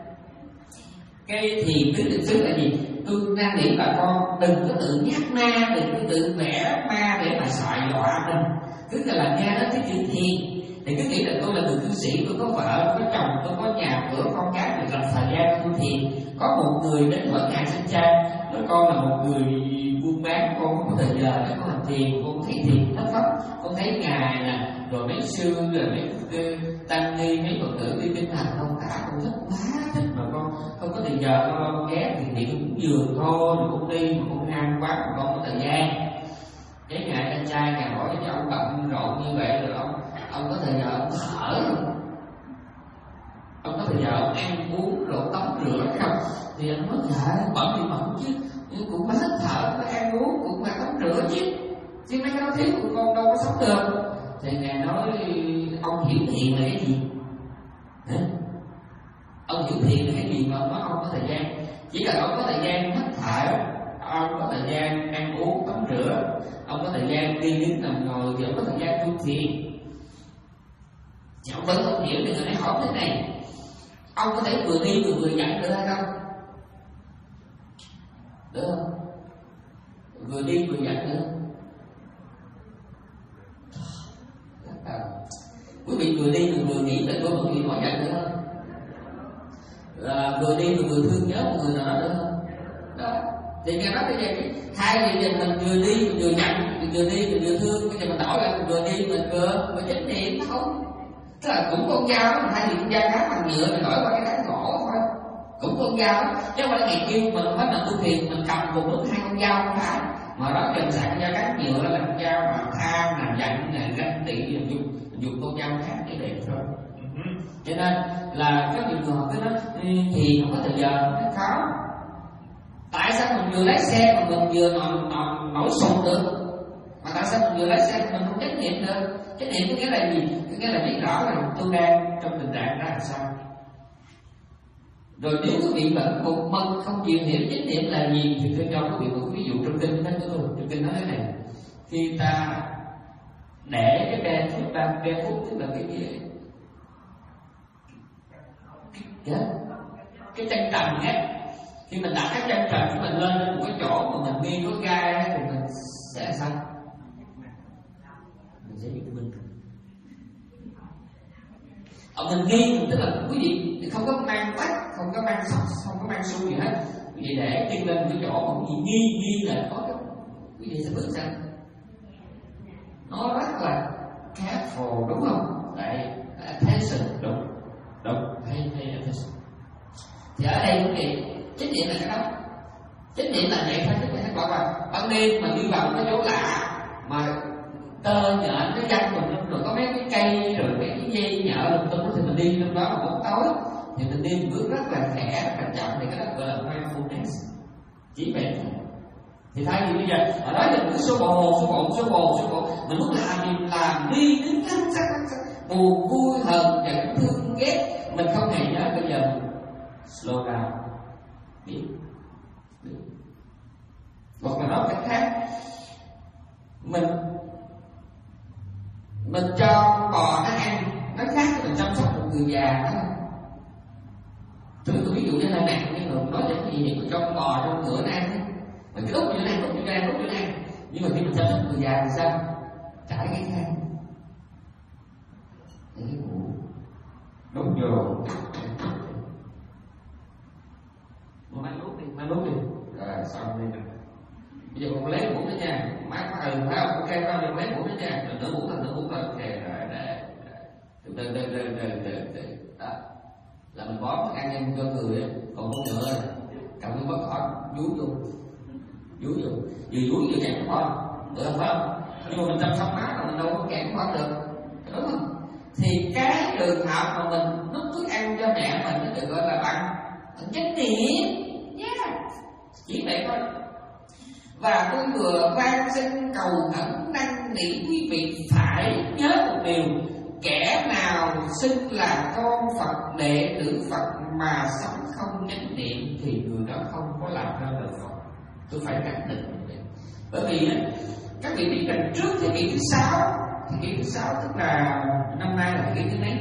cái thiền tứ định xứ là gì? Tôi đang nghĩ là con đừng có tự nhắc ma, đừng có tự vẽ ma để mà sợ dọa mình. Cứ là nghe nói cái chữ thiền thì cứ nghĩ là tôi là người cư sĩ, tôi có vợ, có chồng, tôi có nhà cửa, con cái, tôi dành thời gian tu thiền. Có một người đến hỏi ngài sinh cha, nói con là một người buôn bán, con không có thời giờ để con làm thiền, con thấy thiền thất pháp, con thấy ngài nè, rồi mấy sư, rồi mấy tăng ni, mấy phật tử đi kinh hành không cả, con thích quá thích mà con không có thời giờ, con ghé thì thiền cũng vừa thôi, rồi con đi mà con ham quá mà con có thời gian. Cái ngài anh trai ngài hỏi cho ông bận rộn như vậy rồi ông ông có thời giờ ông thở không? Ông có thời giờ ông ăn uống rồi tắm rửa không? Thì anh nói dạ bận thì bận chứ, nhưng cũng phải hết thở, phải ăn uống, cũng phải tắm rửa chứ, chứ mấy cái đó thiếu của con đâu có sống được. Thì ngài nói ông hiểu thiền là cái gì? Hả? Ông hiểu thiền là cái gì mà ông nói ông có thời gian? Chỉ cần ông có thời gian hít thở, ông có thời gian ăn uống tắm rửa, ông có thời gian đi đứng nằm ngồi thì ông có thời gian tu thiền. Thì ông vẫn không hiểu thì người này hỏi thế này: ông có thể vừa đi vừa vừa dặn được hay không? Được không? Vừa đi vừa dặn được không? À, quý vị vừa đi vừa vừa nghĩ về tôi một người hỏi dặn được không? À, vừa đi vừa vừa thương nhớ một người nào đó được không? Đó. Thì nghe nói cái gì? Hai người mình vừa đi vừa dặn, vừa đi vừa vừa thương, cái gì mình đổi lại vừa đi mình vừa vừa chánh niệm không? Tức là cũng con dao đó, hai con dao cán bằng nhựa mình đổi qua cái cán gỗ thôi, cũng con dao đó. Chứ không phải ngày kêu mình hết là tu thiền mình cầm cùng lúc hai con dao không phải, mà đó dần sẵn con dao cán nhựa là con dao mà tham là giận là ganh tị, dùng dùng con dao khác để đẹp thôi. Cho nên là các nhiều người họ cứ nói thì không có thời giờ, nó khó. Tại sao mình vừa lái xe mà mình vừa nổi, nổi, nổi sụt được? Mà tại sao mình vừa lái xe mình không chánh niệm được? Chánh niệm có nghĩa là gì? Có nghĩa là biết rõ là tôi đang trong tình trạng ra làm sao. Rồi nếu quý vị vẫn một mực không chịu hiểu chánh niệm là gì thì tôi cho quý vị một ví dụ trong kinh đó nữa. Trong kinh nói thế này: khi ta để cái đèn phút ta đèn phút tức là cái gì? Cái, cái chân trần á. Khi mình đặt cái chân trần của mình lên một cái chỗ mà mình nghi có gai thì mình sẽ sao? Mình sẽ bị bình thường. Ở mình nghi tức là quý vị không có mang vách, không có mang sóc, không có mang xu gì hết. Quý vị để chân lên một cái chỗ mà quý vị nghi nghi là có cái quý vị sẽ bước sang. Nó rất là careful đúng không? Tại attention đúng đúng hay hay attention. Thì ở đây quý vị chánh niệm là cái đó. Chánh niệm là vậy thôi, chứ không phải là ban đêm mà đi vào cái chỗ lạ mà tơ nhện nó văng mình, rồi có mấy cái cây rồi mấy cái dây nhợ lùm tung thì mình đi trong đó mà bóng tối thì mình đi một bước rất là khẽ, rất là chậm, thì cái đó gọi là mindfulness. Chỉ vậy thôi. Thì thay vì bây giờ ở đó mình cứ số bồ số bồ số bồ số bồ mình muốn làm gì làm đi đứng ngắn sắc sắc buồn vui hờn giận thương ghét, mình không hề nhớ. Bây giờ slow down đi. Hoặc là nói cách khác, mình mình cho bò nó ăn, nó khác với mình chăm sóc một người già đó. Tôi tôi ví dụ như là nặng nhưng mà nói cái gì thì mình cho con bò trong ngựa nó ăn, mình cứ đút vô nó ăn, đút vô nó ăn, đút vô nó ăn. Nhưng mà khi mình chăm sóc người già thì sao? Trải cái khăn, để cái ngủ, đút vô, nó mình bón thức ăn cho người ấy. Còn con ngựa này cầm cái bớt khỏi vú vô vú vô vừa vú vừa kẹt cái con được không, phải không? Nhưng mà mình chăm sóc má là mình đâu có kẹt cái con được, đúng không? Thì cái trường hợp mà mình đút thức ăn cho mẹ mình nó được gọi là bằng chánh niệm, yeah. Chỉ vậy thôi. Và tôi vừa van xin cầu khẩn năn nỉ quý vị phải nhớ một điều: kẻ nào xưng là con Phật, đệ tử Phật mà sống không chánh niệm thì người đó không có làm ra lời Phật. Tôi phải khẳng định như vậy. Bởi vì các vị biết rằng trước thế kỷ thứ sáu, thế kỷ thứ sáu tức là năm nay là thế kỷ thứ mấy?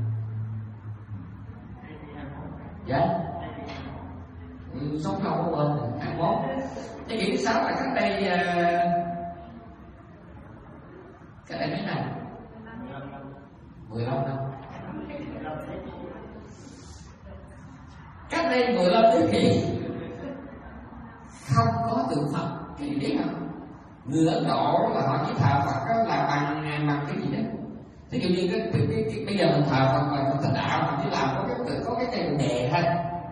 Dạ, ừ, sống lâu quá quên rồi, hai mươi mốt. Thế kỷ thứ sáu là cách đây cách đây mấy năm? mười lăm năm. Cách đây mười lăm thế kỷ không có tượng Phật, cái gì biết không? Người Ấn Độ là họ chỉ thờ Phật đó là bằng bằng cái gì đó. Thế kiểu như cái, cái, cái, cái bây giờ mình thờ Phật là Phật thành đạo, mình chỉ làm có cái có cái cây đề thôi.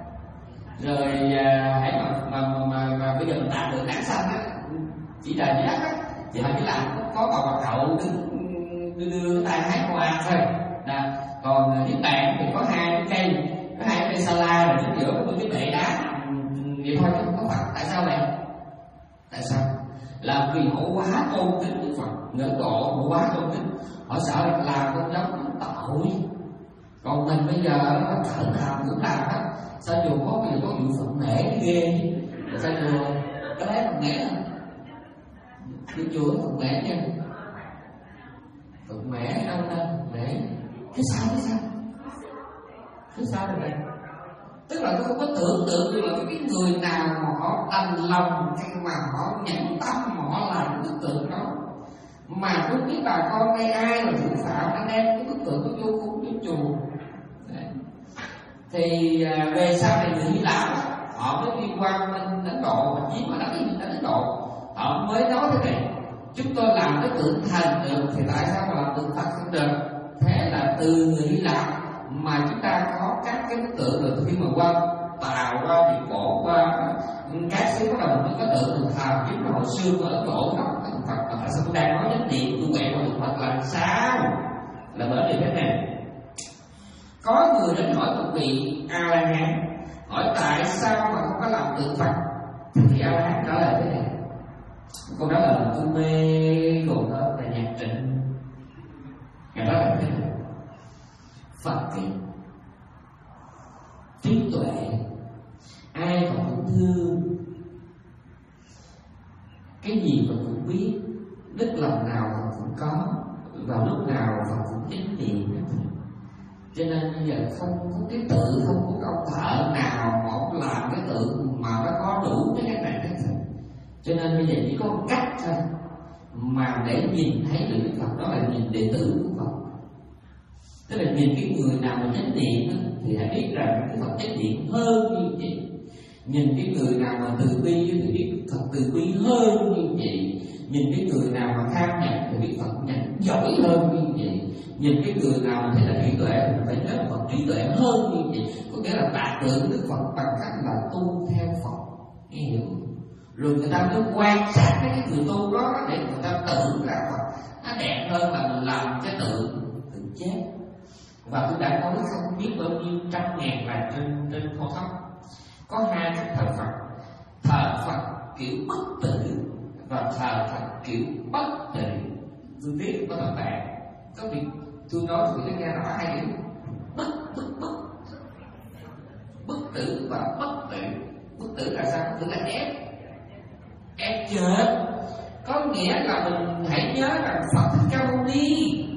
Rồi à, hãy mà mà, mà mà mà bây giờ mình đạt được đảng xanh á, chỉ trời chỉ đất á, thì họ chỉ làm có, có bà Phật hậu đứng đưa, đưa tay hái hoa thôi. Đó. Còn Niết Bàn thì có hai cái cây, có hai cái cây sa la rồi chính giữa có cái bệ đá vậy thôi chứ không có Phật. Tại sao vậy? Tại sao? Là vì họ quá tôn kính Đức Phật. Người Ấn Độ họ quá tôn kính, họ sợ làm con giống tội. Còn mình bây giờ nó cẩn thận cũng làm hết. Sao dù có bây giờ có vụ Phật mẹ ghê, sao dù cái đấy Phật mẹ không? Đi chùa Phật mẹ nha, Phật mẹ đâu đâu mẹ cái sao cái sao cái sao rồi này? Tức là tôi không có tưởng tượng được là cái người nào mà họ đành lòng hay mà họ nhẫn tâm mà họ làm cái bức tượng đó. Mà tôi biết bà con đây ai là thủ phạm đã đem cái bức tượng của vô cung vô chùa. Đấy. Thì à, về sau này người Hy Lạp họ mới đi qua bên Ấn Độ và chiếm mà đánh đi Ấn Độ, họ mới nói thế này: chúng tôi làm cái tượng thần được thì tại sao mà làm tượng Phật không được? Thế là từ người Hy Lạp mà chúng ta có các cái bức tượng được. Khi mà qua Tàu, qua Việt Cổ, qua các xứ bắt đầu mới có tượng được thờ. Chính là hồi xưa ở Ấn Độ nó có tượng Phật. Mà tại sao tôi đang nói đến niệm tôi quẹo vào tượng Phật là sao? Là bởi vì thế này: có người đến hỏi một vị A La Hán, hỏi tại sao mà không có làm tượng Phật, thì A La Hán trả lời thế này. Câu đó là tôi mê còn đó là nhạc Trịnh. Ngày đó là thế này: Phật cái trí tuệ ai mà cũng thương, cái gì mà cũng biết, đức lòng nào mà cũng có, vào lúc nào mà cũng chánh niệm. Cho nên bây giờ không có cái tự, không có ông thợ nào mà ông làm cái tượng mà nó có đủ cái cái này cái thứ. Cho nên bây giờ chỉ có một cách thôi mà để nhìn thấy được Đức Phật, đó là nhìn đệ tử của Phật. Tức là nhìn cái người nào mà chánh niệm thì hãy biết rằng cái Phật chánh niệm hơn như vậy. Nhìn cái người nào mà từ bi thì biết Phật từ bi hơn như vậy. Nhìn cái người nào mà tham nhận thì biết Phật nhận giỏi hơn như vậy. Nhìn cái người nào mà thấy là trí tuệ thì phải nhớ Phật trí tuệ hơn như vậy. Có nghĩa là đạt được Đức Phật bằng cách là tu theo Phật. Nghe hiểu không? Rồi người ta mới quan sát cái người tu đó để người ta tự ra Phật nó đẹp hơn là mình làm cái tượng tượng chết. Và tôi đã nói không biết bao nhiêu trăm ngàn lần trên trên phổ thông có hai cách thờ Phật: thờ Phật kiểu bất tử và thờ Phật kiểu bất tử. Tôi biết có các bạn có việc tôi nói thì nghe rõ hai điểm: bất bất bất bất tử và bất tử. Bất tử là sao? Bất tử là ép ép chết. Có nghĩa là mình hãy nhớ rằng Phật Thích Ca Mâu Ni,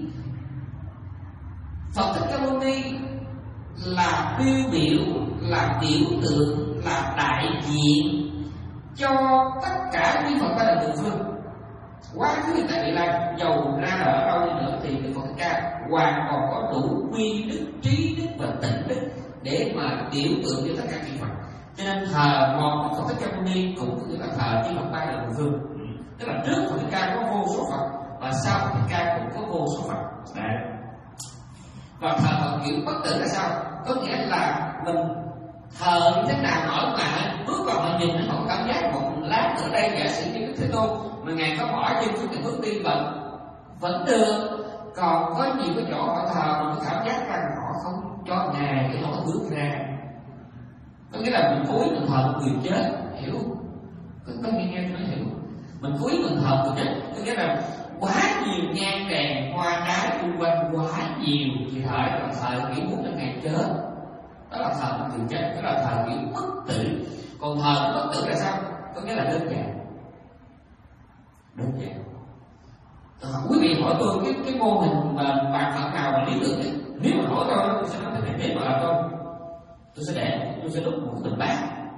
Phật Thích Ca Mâu Ni là tiêu biểu, là biểu tượng, là đại diện cho tất cả những Phật Ba Đời Mười Phương. Quá khứ tại Vị Lai, dầu ra ở đâu đi nữa thì Phật Thích Ca hoàn còn có đủ quy đức, trí đức và tịnh đức để mà biểu tượng cho tất cả những Phật. Cho nên thờ một Phật Thích Ca Mâu Ni cũng có nghĩa là thờ những Phật Ba Đời Mười Phương. Tức là trước Phật Thích Ca có vô số Phật và sau Phật Thích Ca cũng có vô số Phật. Đấy. Và thờ Phật kiểu bất tử là sao? Có nghĩa là mình thờ như thế nào nổi mà bước vào mà nhìn nó không cảm giác một lát nữa đây giả sử như Đức Thế Tôn mà ngài có bỏ chân xuống cái bước đi vẫn vẫn được. Còn có nhiều cái chỗ họ thờ mình cảm giác rằng họ không cho ngài cái lối bước ra. Có nghĩa là mình cúi mình thờ một người chết, hiểu? Có, có nghe nghe nó hiểu? Mình cúi mình thờ người chết, có nghĩa là quá nhiều nhang đèn hoa trái xung quanh, quá nhiều thì thời là thời kiểu muốn là ngày chết. Đó là thờ một người chết, đó là thờ kiểu bất tử. Còn thờ bất tử là sao? Có nghĩa là đơn giản. Đơn giản. À, quý vị hỏi tôi cái cái mô hình mà bàn Phật nào mà lý tưởng ấy. Nếu mà hỏi tôi, tôi sẽ nói thế này: nếu mà là tôi, tôi sẽ để, tôi sẽ đúc một cái bình bát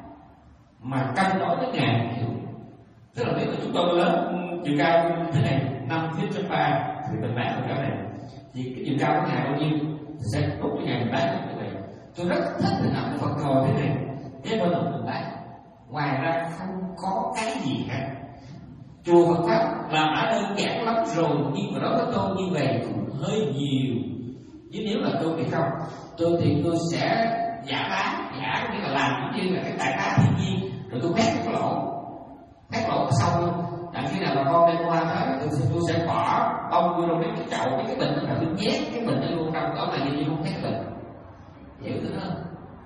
mà cân đối với ngài, hiểu? Tức là nếu mà chúng tôi lớn chiều cao thế này, năm feet trên ba thì bình bát là cái này, thì cái chiều cao của ngài bao nhiêu thì sẽ đúc với ngài bình bát như vậy. Tôi rất thích hình ảnh Phật ngồi thế này, cái bên một bình bát, ngoài ra không có cái gì hết. Chùa Phật Pháp làm đã đơn giản lắm rồi, nhưng mà đối với tôi như vậy cũng hơi nhiều. Chứ nếu là tôi thì không, tôi thì tôi sẽ giả bán, giả nghĩa là làm cũng như là cái đại tá thiên nhiên, rồi tôi quét cái lỗ, quét lỗ sâu luôn. Đặng khi nào bà con đem qua đó, tôi, tôi sẽ bỏ bông vô trong cái chậu, cái cái bình đó, rồi tôi nhét cái bình đó luôn trong đó là như không quét bình. Hiểu được không?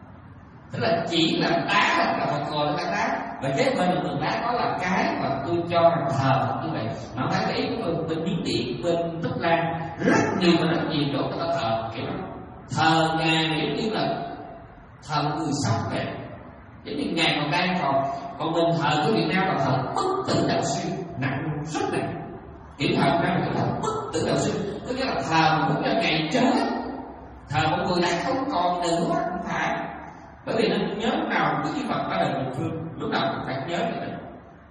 Tức là chỉ là đá là Phật ngồi là đá, và kế bên là tường đá đó là cái mà tôi cho rằng thờ như vậy. Mà phải để ý bên bên Miến Điện, bên Tích Lan rất nhiều mà rất nhiều chỗ người ta thờ kiểu đó. Thờ ngài giống như là thờ một người sống vậy, giống như ngài còn đang còn, còn mình thờ của Việt Nam là thờ bất tử đạo sinh, nặng rất nặng. Kiểu thờ Việt Nam là thờ bất tử đạo sinh, có nghĩa là thờ muốn cho ngài chết, thờ một người đã không còn nữa, không phải. Bởi vì nên nhớ nào cái chư Phật ba đời mười phương, lúc nào cũng phải nhớ vậy đó.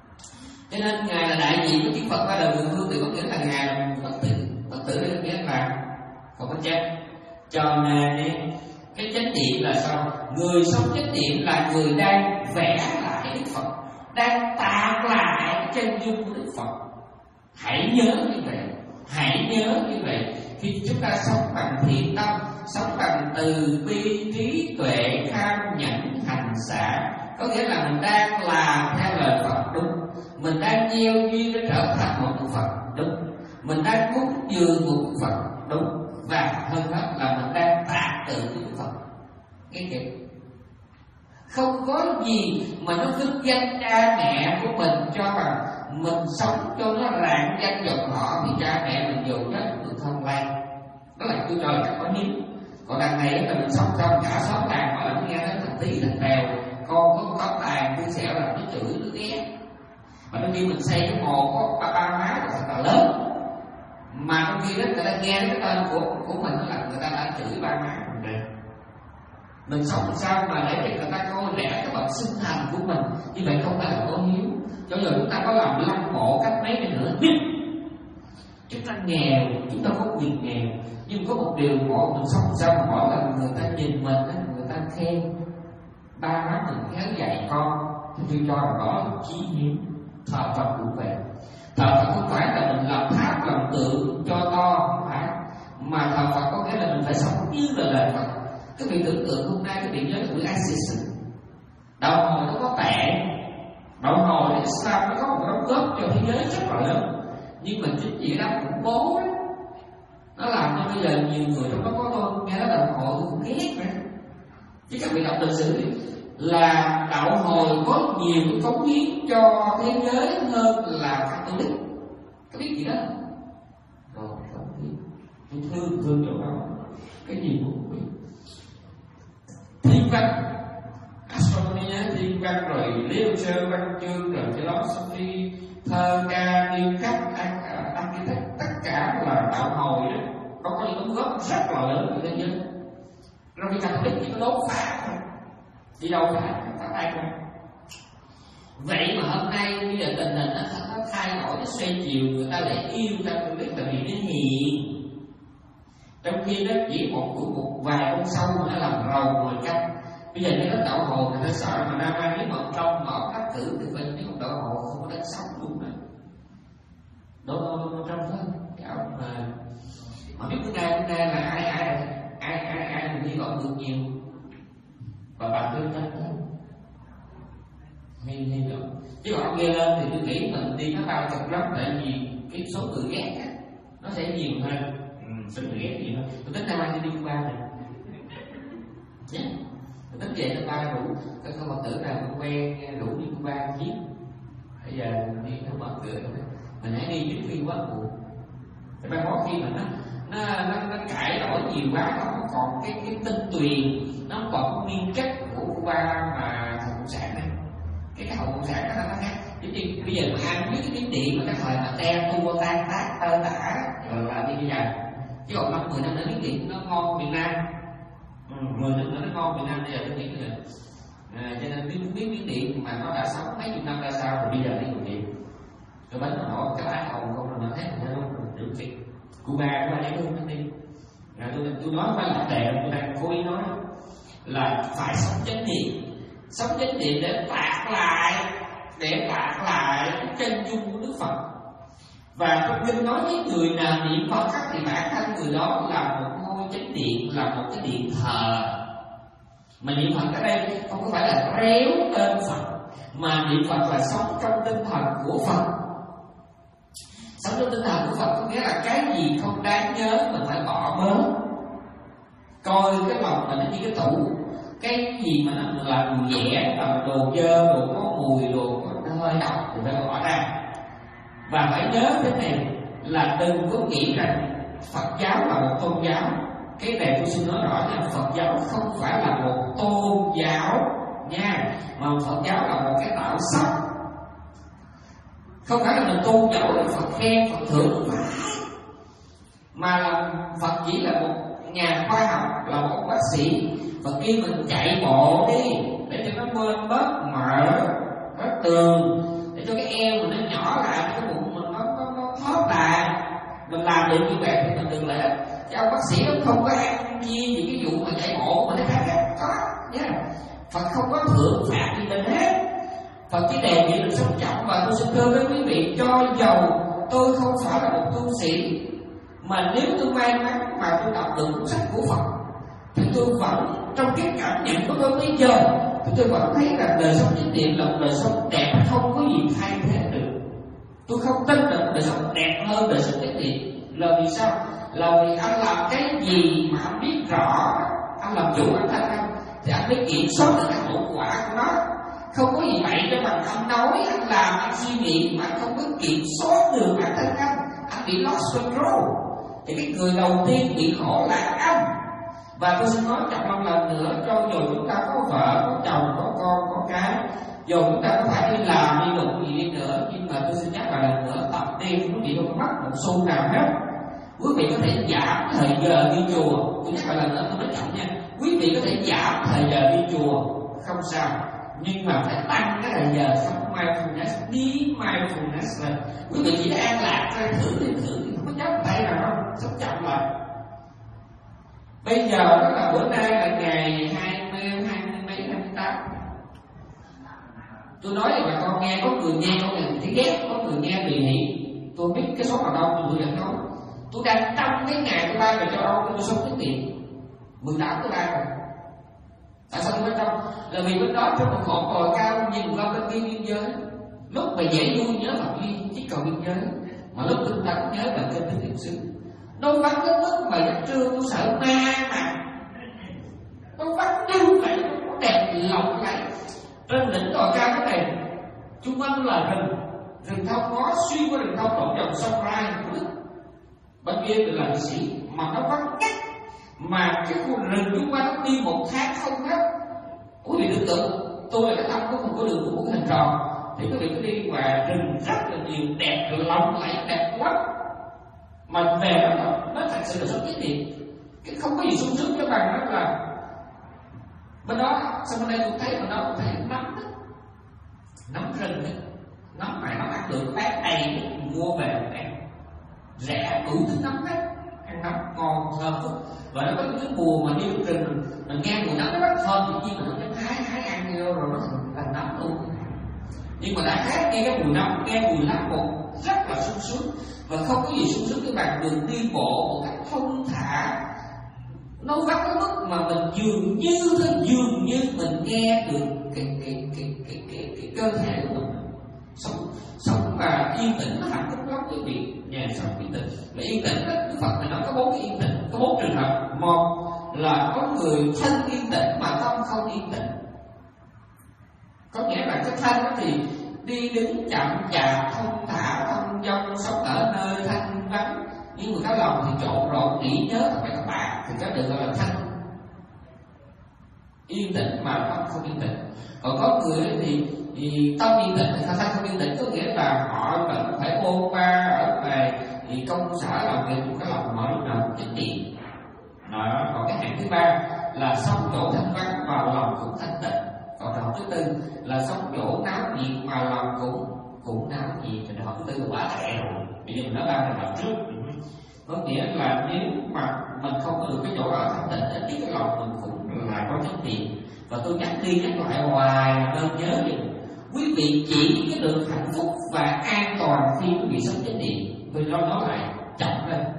Cho nên ngài là đại diện của chư Phật ba đời mười phương, thì có nghĩa là ngài là bất tử. Bất tử đây nghĩa là không có chết. Cho nên cái chánh niệm là sao? Người sống chánh niệm là người đang vẽ lại Đức Phật, đang tạc lại chân dung của Đức Phật. Hãy nhớ như vậy, hãy nhớ như vậy. Khi chúng ta sống bằng thiện tâm, sống bằng từ bi, trí tuệ, kham nhẫn, hành xả, có nghĩa là mình đang làm theo lời Phật đúng, mình đang gieo duyên để trở thành một Đức Phật đúng, mình đang cúng dường một Đức Phật đúng, và hơn hết là mình đang tạc từ Đức Phật. Nghe kịp? Không có gì mà nó vinh danh cha mẹ của mình cho rằng mình sống cho nó rạng danh dòng họ thì cha mẹ mình dù chết được thông lai. Đó là tôi cho là chắc có hiếm. Còn đằng này là mình sống trong cả xóm làng mà nó nghe nói thằng tí thằng bèo, con có có tàn tôi xẻo là nó chửi nó ghét. Mà đôi khi mình xây cái mồ có ba ba má thật là lớn, mà đôi khi đó người ta nghe cái tên của của mình là người ta đã chửi ba má mình rồi. Mình sống làm sao mà để cho người ta coi rẻ cái bậc sinh thành của mình, như vậy không phải là có hiếu. Cho dù chúng ta có làm lăng mộ cách mấy đi nữa, chúng ta nghèo, chúng ta có quyền nghèo, nhưng có một điều mỗi mình sống sao mà mỗi lần người ta nhìn mình, người ta khen ba má mình khéo dạy con, thì tôi cho rằng đó là chí hiếu. Thờ Phật cũng vậy. Thờ Phật không phải là mình làm tháp làm tượng cho to, không phải, mà thờ Phật có nghĩa là mình phải sống như là lời Phật. Các vị tưởng tượng hôm nay các vị nhớ là buổi Ascension, đạo hồi nó có tệ, đạo hồi thì Islam nó có một đóng góp cho thế giới rất là lớn, nhưng mà chính vì đó khủng bố đó, nó làm cho bây giờ nhiều người trong đó có tôi nghe nói đạo hồi tôi cũng ghét nữa. Chứ các vị đọc lịch sử thì là đạo hồi có nhiều cái cống hiến cho thế giới hơn là Catholic. Có biết gì đó rồi không biết, tôi thương thương chỗ đó, cái gì cũng không biết. Thiên văn, astronomy, thiên văn rồi literature, văn chương rồi philosophy, thơ ca, điêu khắc, architect, tất cả là đạo hồi đó, có có những đóng góp rất là lớn của thế giới. Rồi cái Catholic chỉ có đốt phá thôi, đi đâu phải phá tay thôi. Vậy mà hôm nay bây giờ tình hình nó, nó thay đổi, nó xoay chiều, người ta lại yêu Catholic là vì nó hiền. Trong khi đó chỉ một của một vài con sâu mà nó làm rầu ngồi canh. Bây giờ nếu đạo hồ người ta sợ mà Nam An nếu mà ông Long mà ông đắc cử thì bên nếu ông đạo hồ không có đánh sống luôn rồi. Đó đó trong đó cái ông mà mà biết bữa nay bữa nay là ai ai ai ai ai nhiều và bạn cứ chết hay hay được. Chứ còn ông nghe lên thì tôi nghĩ mình đi nó bao chục lắm, tại vì cái số người ghét á nó sẽ nhiều hơn. Ừ, số người ghét nhiều hơn. Tôi tính năm nay đi Cuba này nhé, tôi tính về năm nay rủ các con Phật tử nào cũng quen rủ đi Cuba chiếc. Bây giờ đi nó mở cửa mình hãy đi trước khi quá muộn. Thì mai mốt khi mà nó nó nó, nó cãi đổi nhiều quá, nó không còn cái cái tinh tuyền, nó không còn cái nguyên chất của Cuba mà Cộng sản này. Cái cái hậu Cộng sản đó nó khác. Giống như bây giờ mà ai biết cái tiếng điện mà cái thời mà tem tu vô tan tác tơ tả rồi là đi bây giờ. Chứ còn năm mười năm nữa tiếng điện nó ngon Việt Nam, ừ, mười năm nữa nó ngon Việt Nam. Bây giờ tôi nghĩ là à, cho nên biết biết tiếng điện mà nó đã sống mấy chục năm ra sao rồi bây giờ đi còn điện rồi bánh nó nổ cái lá hồng không là nó thấy là nó được việc Cuba của anh ấy luôn nó đi. Rồi tôi tôi nói với bạn bè tôi đang cố ý nói là phải sống chánh niệm, sống chánh niệm để tạc lại để tạc lại cái chân dung của Đức Phật. Và trong kinh nói với người nào niệm Phật khác thì bản thân người đó là một ngôi chánh điện, là một cái điện thờ. Mà niệm Phật ở đây không có phải là réo tên Phật, mà niệm Phật là sống trong tinh thần của Phật. Sống trong tinh thần của Phật có nghĩa là cái gì không đáng nhớ mình phải bỏ bớt. Coi cái lòng mình nó như cái tủ, cái gì mà nó là mùi dẻ, là đồ dơ, đồ có mùi, đồ có hơi độc thì phải bỏ ra. Và phải nhớ thế này là đừng có nghĩ rằng Phật giáo là một tôn giáo. Cái này tôi xin nói rõ là Phật giáo không phải là một tôn giáo nha, mà Phật giáo là một cái tạo sắc. Không phải là mình tôn giáo là Phật khen, Phật thưởng, không phải. Mà là Phật chỉ là một nhà khoa học, là một bác sĩ. Phật kêu mình chạy bộ đi để cho nó quên bớt mỡ, bớt tường, để cho cái eo mình nó nhỏ lại, cái bụng mình nó nó, nó thoát lại. Mình làm được như vậy thì mình đừng lợi ích. Chứ ông bác sĩ nó không có ăn chia những cái vụ mà chạy bộ mà nó khác có nhé. Phật không có thưởng phạt gì mình hết. Phật chỉ đề nghị mình sống trọng. Và tôi xin thưa với quý vị, cho dầu tôi không phải là một tu sĩ, mà nếu tôi may mắn mà tôi đọc được cuốn sách của Phật, thì tôi vẫn trong cái cảm nhận của tôi bây giờ thì tôi vẫn thấy là đời sống chánh niệm là một đời sống đẹp, không có gì thay thế được. Tôi không tin là đời sống đẹp hơn đời sống chánh niệm. Là vì sao? Là vì anh làm cái gì mà anh biết rõ, anh làm chủ bản thân anh, thì anh mới kiểm soát được cái hậu quả của nó. Không có gì vậy cho bằng anh nói, anh làm, anh suy nghĩ mà anh không có kiểm soát được bản thân anh, anh bị lost control. Thì cái người đầu tiên bị khổ là anh. Và tôi xin nói trọng một lần nữa, cho dù chúng ta có vợ, có chồng, có con, có cái, dù chúng ta có phải đi làm, đi đụng gì đi nữa, nhưng mà tôi xin nhắc lại lần nữa, tập đi quý vị không mất một xu nào hết. Quý vị có thể giảm thời giờ đi chùa. Tôi nhắc lại lần nữa, tôi nói trọng nha. Quý vị có thể giảm thời giờ đi chùa, không sao, nhưng mà phải tăng cái thời giờ sống mindfulness, đi mindfulness lên. Quý vị chỉ an lạc ra thử đi thử thì không có chấp tay nào đâu, sống chậm lại. Bây giờ đó là bữa nay là ngày hai mươi, hai mươi mấy, hai mươi tám. Tôi nói cho bà con nghe, có người nghe, có người thấy ghét, có người nghe bị hỉ. Tôi biết cái số nào đâu, tôi vẫn nói. Tôi đang trong cái ngày tôi bay về châu Âu, tôi sống tiết kiệm mười tám tôi bay rồi. Tại sao tôi nói trong? Là vì bên đó trong một ngọn cò cao nhìn qua bên kia biên giới. Lúc mà dễ vui nhớ là duyên chiếc cầu biên giới, mà lúc tinh tấn nhớ là kênh Tứ Niệm Xứ. Đâu vắng đến mức mà giấc trưa tôi sợ ma mà. Đâu vắng như vậy, nó đẹp lộng lẫy. Trên đỉnh cò cao cái này, chung quanh là rừng, rừng thông có xuyên qua rừng thông đổ dòng sông Rai của Đức. Bên kia là lịch sĩ, mà nó vắng cách, mà cái khu rừng chung quanh nó đi một tháng không hết. Quý vị tưởng tượng, tôi là cái tâm của một cái đường của một cái hình tròn, thì quý vị cứ đi qua rừng rất là nhiều, đẹp lộng lẫy, đẹp quá. Mà về đó nó thật sự là sống chánh niệm. Cái không có gì sung sướng cho bằng đó là bên đó, xong bên đây tôi thấy bên đó tôi thấy nấm đó, nấm rừng đó, nấm này nó ăn được bán đầy, mua về ăn rẻ đủ thứ nấm hết, ăn nấm ngon thơm phức. Và nó có những cái mùa mà đi rừng mình nghe mùi nấm nó rất thơm, tự nhiên mình nó hái hái ăn vô rồi nó thành nấm luôn. Nhưng mà đã khác nghe cái mùi nấm, nghe mùi lá bột rất là sung sướng. Và không có gì sung sướng cái bàn đường đi bộ một cách thông thả. Nó vắng cái mức mà mình dường như thôi, dường như mình nghe được cái cái cái cái cái, cái cơ thể của mình sống sống và yên tĩnh, nó hạnh phúc lắm quý vị. Nhà sống yên tĩnh là yên tĩnh đó. Đức Phật này nói có bốn cái yên tĩnh, có bốn trường hợp. Một là có người thân yên tĩnh mà tâm không yên tĩnh, có nghĩa là cái thân đó thì đi đứng chậm chạp, thông thả, thông dong, sống ở nơi thanh vắng, nhưng mà cái lòng thì trộn rộn, nghĩ nhớ thằng bè thằng bạn, thì cái được gọi là thân yên tĩnh mà tâm không yên tĩnh. Còn có người thì, thì tâm yên tĩnh, thì thân không yên tĩnh, có nghĩa là họ vẫn phải bôn ba ở ngoài thì công sở làm việc một cái lòng mở nào chính trị. Đó. Còn cái hạng thứ ba là sống chỗ thanh vắng và lòng cũng thanh tịnh. Còn trường hợp thứ tư là sống chỗ náo nhiệt mà lòng cũng cũng náo nhiệt. Trường hợp thứ tư là quả thẻ rồi. Bây giờ mình nói ba trường hợp trước. Có nghĩa là nếu mà mình không có được cái chỗ đó thanh tịnh, ít nhất cái lòng mình cũng là có chánh niệm. Và tôi nhắc đi nhắc lại hoài nên nhớ đi, quý vị chỉ có được hạnh phúc và an toàn khi quý vị sống chánh niệm. Tôi nói nói lại chậm lên.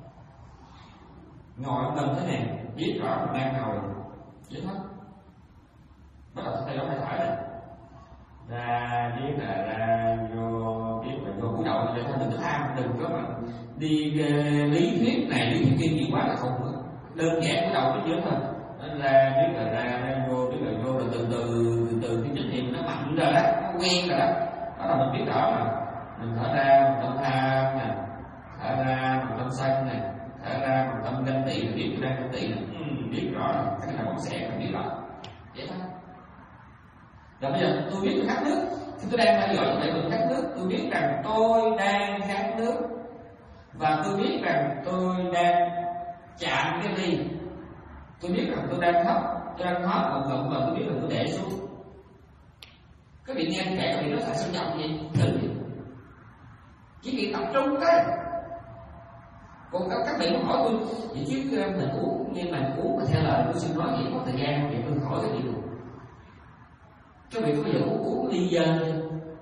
Ngồi gần thế này, biết rõ mình đang ngồi dễ hết. Bắt đầu thay đổi hơi thở này, ra biết là ra vô, biết là vô cúi đầu để thôi, đừng có tham, đừng có mà đi uh, lý thuyết này lý thuyết kia nhiều quá là không nữa. Đơn giản cúi đầu cái dưới thôi, nó ra biết là ra, ra vô, biết là vô, rồi từ từ từ từ cái trách nhiệm nó mạnh rồi đó, nó quen rồi đó. Bắt đầu mình biết rõ mà mình thở ra mình tâm tham nè, thở ra mình tâm sân nè, thở ra mình tâm ganh tị, biết ra ganh tị nè, ừ, biết rõ rồi, cái nào cũng sẽ không biết rõ, vậy thôi. Rồi bây giờ tôi biết tôi khát nước, khi tôi đang theo dõi như vậy tôi khát nước, tôi biết rằng tôi đang khát nước, và tôi biết rằng tôi đang chạm cái ly, tôi biết rằng tôi đang hấp, tôi đang hấp một ngụm và tôi biết rằng tôi để xuống. Các vị nghe kể các vị nói phải sâu trọng gì? Thử chỉ việc tập trung cái. Còn các, các vị hỏi tôi, vậy chứ mình uống, nhưng mà uống mà theo lời tôi xin nói vậy có thời gian, vậy tôi hỏi cái gì luôn. Các vị có bao giờ uống, uống ly dơ chưa?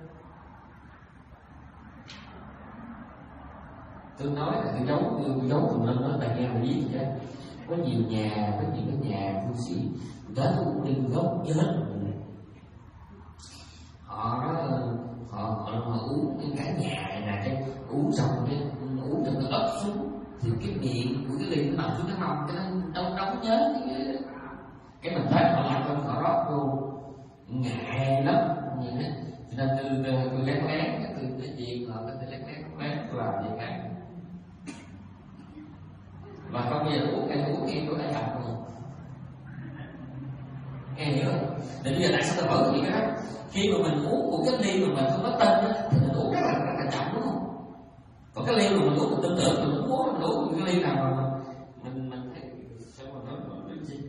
Tôi nói là tôi giấu, tôi giấu tụi mình nói tại nghe mà viết chứ. Có nhiều nhà, có nhiều cái nhà tu sĩ tới tôi uống ly tôi giấu chết rồi. Họ nói họ, họ, họ uống cả nhà này nè, cái uống xong cái uống rồi nó ấp xuống thì cái miệng của cái ly nó nằm xuống cái mông, cái nó đông đông nhớ cái, cái mình thấy họ làm không họ rót vô ngại lắm như thế. Cho nên tôi tôi lén lén tôi cái chuyện là tôi lén lén lén tôi làm gì cả, và không bao giờ uống cái uống em của đại học rồi nghe hiểu không? Để bây giờ tại sao tôi hỏi cái gì đó, khi mà mình uống một cái ly mà mình không có tên á thì mình uống rất là rất là chậm đúng không? Còn cái ly mà mình uống mình tin tưởng mình uống uống mình uống cái ly nào mà mình mình thấy sao mà nó nó cái gì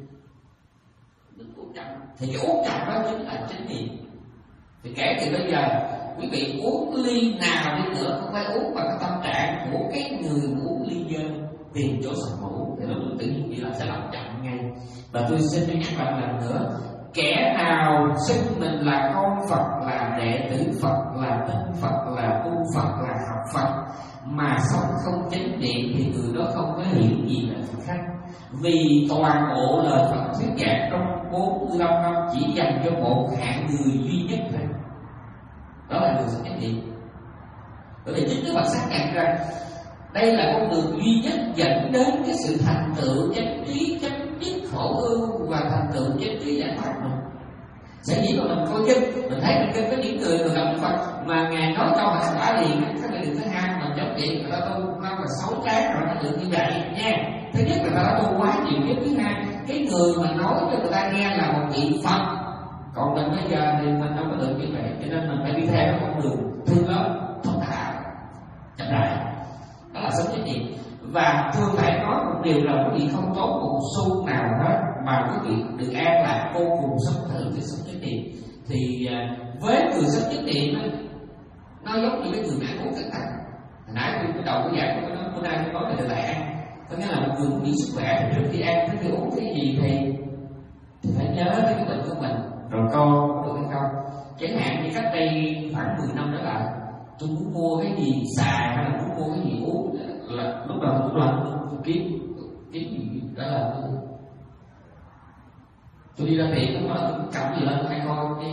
mình uống chậm thì cái uống chậm đó chính là chánh niệm. Thì kể từ bây giờ quý vị uống ly nào đi nữa không phải uống bằng cái tâm trạng của cái người uống ly dơ tìm chỗ sạch ngủ thì nó tự nhiên bị là sẽ làm chậm ngay. Và tôi xin nhắc lại lần nữa, kẻ nào xưng mình là con Phật, là đệ tử Phật, là tin Phật, là tu Phật, là học Phật mà sống không chánh niệm thì người đó không có hiểu gì là Phật khác. Vì toàn bộ lời Phật thuyết giảng trong bốn mươi lăm năm chỉ dành cho một hạng người duy nhất thôi, đó là người sống chánh niệm. Bởi vì chính Đức Phật xác nhận rằng đây là con đường duy nhất dẫn đến cái sự thành tựu chánh trí, chánh dứt khổ ưu và thành tựu chánh trí giải thoát mình. Sẽ chỉ mà mình coi kinh, mình thấy mình kinh có những người người gặp Đức Phật mà ngài nói câu mà thành quả liền, cái này điều thứ hai mình chống chuyện người ta tu nó là xấu tráng rồi nó được như vậy nha. Thứ nhất là ta đã tu quá nhiều kiếp, thứ hai cái người mà nói cho người ta nghe là một vị Phật, còn mình bây giờ thì mình đâu có được như vậy, cho nên mình phải đi theo con đường thương lớn, thông thả, chậm rãi. Đó là sống chánh niệm. Và tôi phải nói một điều là quý vị không tốn một xu nào hết mà quý vị được an lạc vô cùng, sống thử cái sống chánh niệm. Thì với người sống chánh niệm nó giống như cái người ăn uống cẩn thận. Hồi nãy tôi đầu cái giảng của nó bữa nay tôi nói về lại ăn, có nghĩa là một người bị sức khỏe thì trước khi ăn, trước khi uống cái gì thì thì phải nhớ tới cái bệnh của mình rồi coi được hay không. Chẳng hạn như cách đây khoảng mười năm trở lại, tôi muốn mua cái gì xài hay là muốn mua cái gì uống là lúc đầu tôi làm tôi kiếm kiếm gì đó là tôi Tôi đi ra tiệm lúc đó tôi cầm gì lên tôi hay coi đi,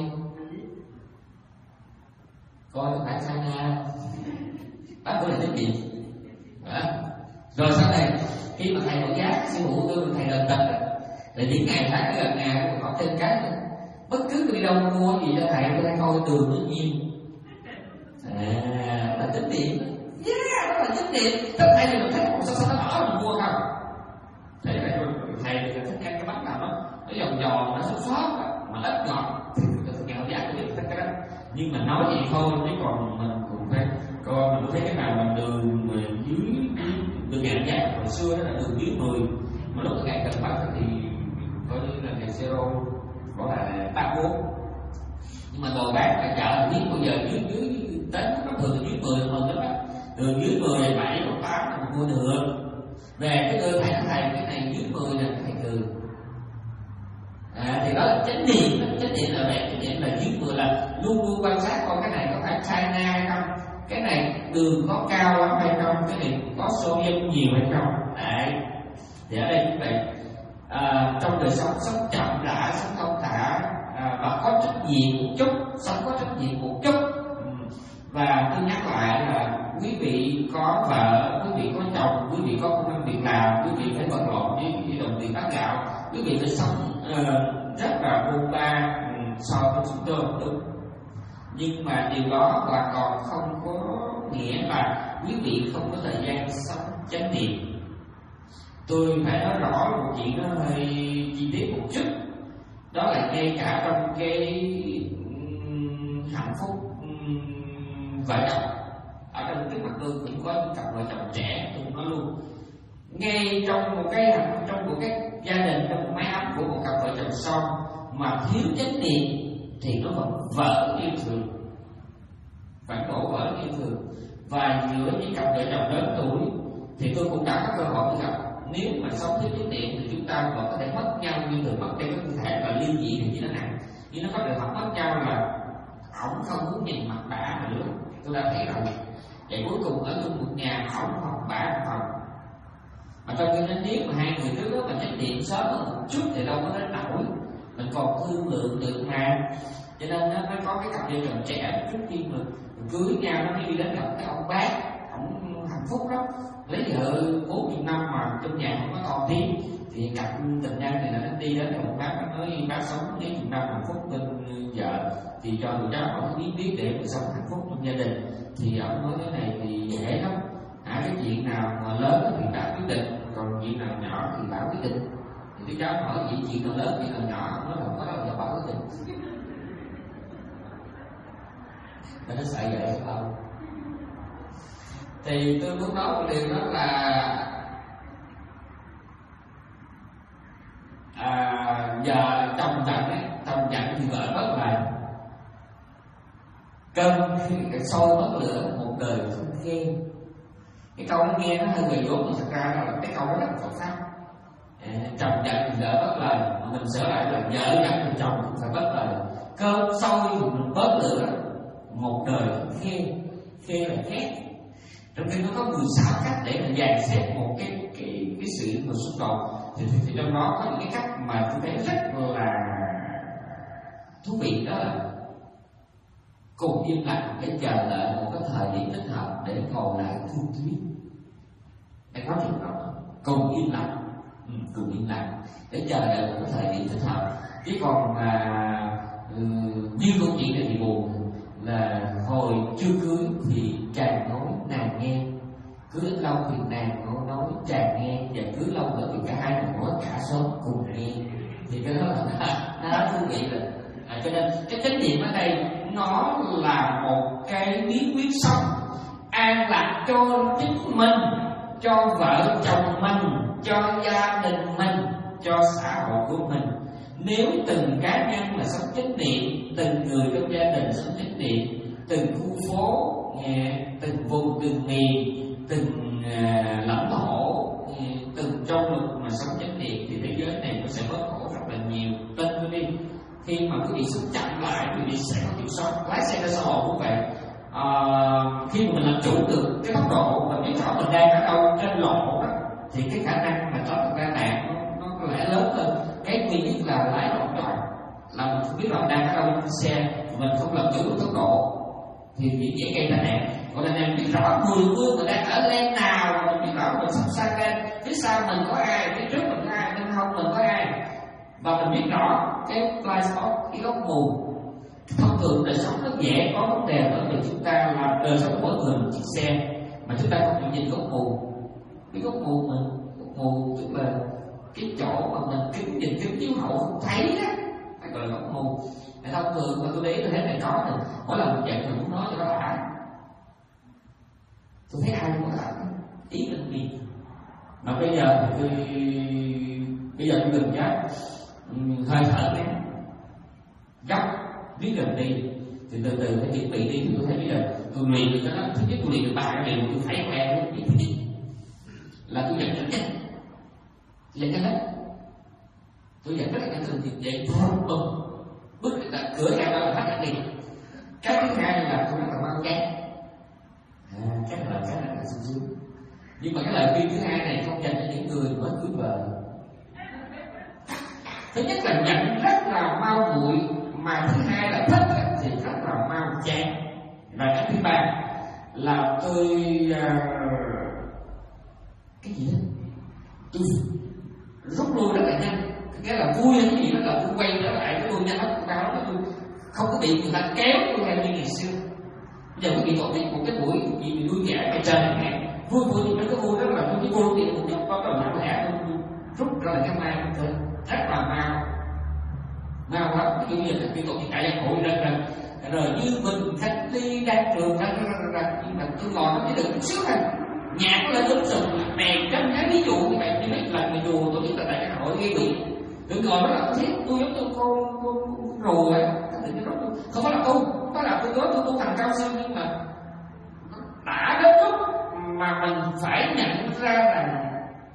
coi phải sai nha bác của này tiết kiệm. Rồi sau này khi mà thầy một giá sư phụ tôi thầy lần tật thì những ngày tháng gần ngày tôi có thêm cái nữa. Bất cứ tôi đi đâu mua gì cho thầy tôi hay coi Đường Tự Nhiên. À, là tính điện. Yeah, đó là tính điện. Thật thầy thì mình thấy một sao sao nó đỏ mình mua không? Thầy thầy thầy thích ăn cái bánh nào đó nó giòn giòn, nó xốp xốp mà ít ngọt thì tôi nghèo giá tôi biết thích cái đó. Nhưng mà nói vậy thôi, chứ còn mình cũng phải coi mình thấy cái nào mà đường mà dưới đường ngàn giá hồi xưa đó là đường dưới mười, mà lúc ngày cần bắt thì coi như là ngày zero có là ba bốn. Nhưng mà đồ bán tại chợ biết bây giờ dưới dưới đến nó thường là dưới mười hơn đó đó, đường dưới mười bảy tám là mình mua được. Về cái đưa thầy thầy cái này dưới mười là thầy thường. À, thì đó là chánh niệm, chánh niệm là về chánh niệm là dưới mười là luôn luôn quan sát coi cái này có phải chai na hay không, cái này đường có cao lắm hay không, cái này có sodium nhiều hay không. Đấy, thì ở đây như vậy. À, trong đời sống sống chậm rãi, sống thong thả, à, và có trách nhiệm một chút, sống có trách nhiệm một chút. Và tôi nhắc lại là quý vị có vợ, quý vị có chồng, quý vị có công ăn việc làm, quý vị phải bận rộn với đồng tiền bát gạo, quý vị phải sống uh, rất là bôn ba um, so với chúng tôi, đúng. Nhưng mà điều đó là còn không có nghĩa là quý vị không có thời gian sống chánh niệm. Tôi phải nói rõ một chuyện nó hơi chi tiết một chút, đó là ngay cả trong cái um, hạnh phúc um, vợ chồng, ở trong trước mặt tôi cũng có những cặp vợ chồng trẻ, tôi nói luôn, ngay trong một cái trong một cái gia đình, trong một mái ấm của một cặp vợ chồng son mà thiếu chánh niệm thì nó vẫn vỡ yêu thương, vẫn đổ vỡ yêu thương. Và giữa những cặp vợ chồng lớn tuổi thì tôi cũng đã có cơ hội gặp, nếu mà sống thiếu chánh niệm thì chúng ta vẫn có thể mất nhau như thường mất, trên cái thể là ly dị thì chỉ nó nặng, nhưng nó có trường hợp mất nhau là ổng không muốn nhìn mặt bả nữa. Tôi đã thấy rồi. Vậy cuối cùng ở chung một nhà, ổng hoặc bả một phòng. Mà trong khi nếu mà hai người trước đó mà chánh niệm sớm hơn một chút thì đâu có đến nổi, mình còn thương lượng được mà. Cho nên nó mới có cái cặp vợ chồng trẻ trước khi mà cưới nhau nó đi đến gặp cái ông bác, ổng hạnh phúc lắm, lấy vợ bốn mươi năm mà trong nhà không có con tiếng, thì cặp tình nhân này là nó đi đến một bác nó nói bác sống mấy chục năm hạnh phúc bên vợ thì cho tụi cháu họ biết biết để mà sống hạnh phúc trong gia đình. Thì ông nói cái này thì dễ lắm, à, cái chuyện nào mà lớn thì đã quyết định, còn chuyện nào nhỏ thì bảo quyết định. Thì tụi cháu hỏi gì chuyện nào lớn chuyện nào nhỏ, ông nói là có đâu giờ bảo quyết định. Nên nó xảy vậy không? Thì tôi muốn nói một điều đó là à, giờ chồng giận ấy, chồng giận thì vợ mất lời. Cơm khi sôi mất lửa, một đời không khen. Cái câu nó nghe nó hơi gầy gốm, nhưng thật ra là cái câu đó là Phật pháp. À, chồng giận thì vợ mất lời, mà mình sửa lại là vợ giận thì chồng cũng phải mất lời. Cơm sôi thì mình bớt lửa, một đời không khen. Khen là ghét. Trong khi nó có mười sáu cách để mà dàn xếp một cái cái cái sự mà xung đột, thì, thì, thì trong đó có những cái cách mà tôi thấy rất là thú vị, đó là cùng im lặng để chờ đợi một cái thời điểm thích hợp để ngồi lại thương thuyết. Để có trường hợp cùng im lặng, ừ, cùng im lặng để chờ đợi một cái thời điểm thích hợp. Chứ còn mà uh, như câu chuyện này thì buồn là hồi chưa cưới thì chàng nói nàng nghe, cưới lâu thì nàng nói, nói chàng nghe, và cưới lâu nữa thì cả hai cùng nói cả xóm cùng nghe. Thì cái đó là nó, nó thú vị rồi. À, cho nên cái chánh niệm ở đây nó là một cái bí quyết sống an lạc cho chính mình, cho vợ chồng mình, cho gia đình mình, cho xã hội của mình. Nếu từng cá nhân mà sống chánh niệm, từng người trong gia đình sống chánh niệm, từng khu phố, từng vùng, từng miền, từng uh, lãnh thổ, từng châu lục mà sống chánh niệm thì thế giới này nó sẽ bớt khổ rất là nhiều. Tin tôi đi, khi mà quý vị sống chậm lại, quý vị sẽ có kiểm soát. Lái xe ra xã hội cũng vậy. À, khi mà mình làm chủ được cái tốc độ, mình biết rõ mình đang ở đâu trên lộ đó, thì cái khả năng mà tránh tai nạn nó, nó có lẽ lớn hơn. Cái duy nhất là lái lộn tròn, là mình không biết là đang ở đâu trên xe, mình không làm chủ được tốc độ thì chỉ dễ gây tai nạn. Còn là mình biết rõ mười phương mình đang ở lane nào, mình biết rõ mình sắp sang lên, phía sau mình có ai, phía trước mình có ai, bên hông mình có ai, và mình biết rõ cái blind spot, cái góc mù. Thông thường đời sống nó dễ có vấn đề bởi vì chúng ta là đời sống mỗi người một chiếc xe mà chúng ta không chịu nhìn góc mù. Cái góc mù mình, góc mù tức là cái chỗ mà mình kính nhìn kính chiếu hậu không thấy á, phải gọi là góc mù. Để thông thường mà tôi để ý tôi thấy này có thì mỗi lần mình giận mình muốn nói cho nó đã. Tôi thấy ai cũng có ý mình gì mà bây giờ thì tôi bây giờ tôi đừng nhớ hơi thở này dốc biết gần đi thì từ từ phải chuẩn bị đi. Thì tôi thấy bây giờ tôi luyện được cái đó. Thứ nhất tôi luyện được ba cái điều tôi phải quen. Thứ nhất là tôi giận rất nhanh, giận nhanh hết, tôi giận rất là nhanh, thường thì vậy bùm bước là cửa ra đó là phát đi. Cái thứ hai là tôi rất là mau chán, à, chắc là cái này là sung sướng. Nhưng mà cái lời khuyên thứ hai này không dành cho những người mới cưới vợ. Thứ nhất là nhận rất là mau nguội, mà thứ hai là thích thì rất là mau chán. Và cái thứ ba là tôi uh, cái gì đó tôi rút lui rất là nhanh. Cái là vui hay cái gì đó là tôi quay trở lại cái tôi nhanh lắm, tôi cao lắm, tôi không có bị người ta kéo tôi theo như ngày xưa. Bây giờ có bị tội một cái buổi gì vui vẻ bài trời chẳng hạn, vui vui nhưng nó có vui rất là vui, cái vui thì một chút có đầu nặng lẽ tôi rút ra là cái mai tôi rất là mau mau lắm. Ví dụ như là cái tội thì cả gia hội ra ra rồi như mình khách ly đang trường ra ra ra ra nhưng mà tôi ngồi nó chỉ được chút xíu thôi, nhạc lên đúng sừng đèn trăm cái ví dụ như vậy. Như mấy lần mà dù tổ chức tại đại hội gây bị tôi ngồi đó là thiết tôi giống như con con rùa ấy, không phải là tu, không phải là tôi nói tôi tu thành cao siêu, nhưng mà đã đến lúc mà mình phải nhận ra rằng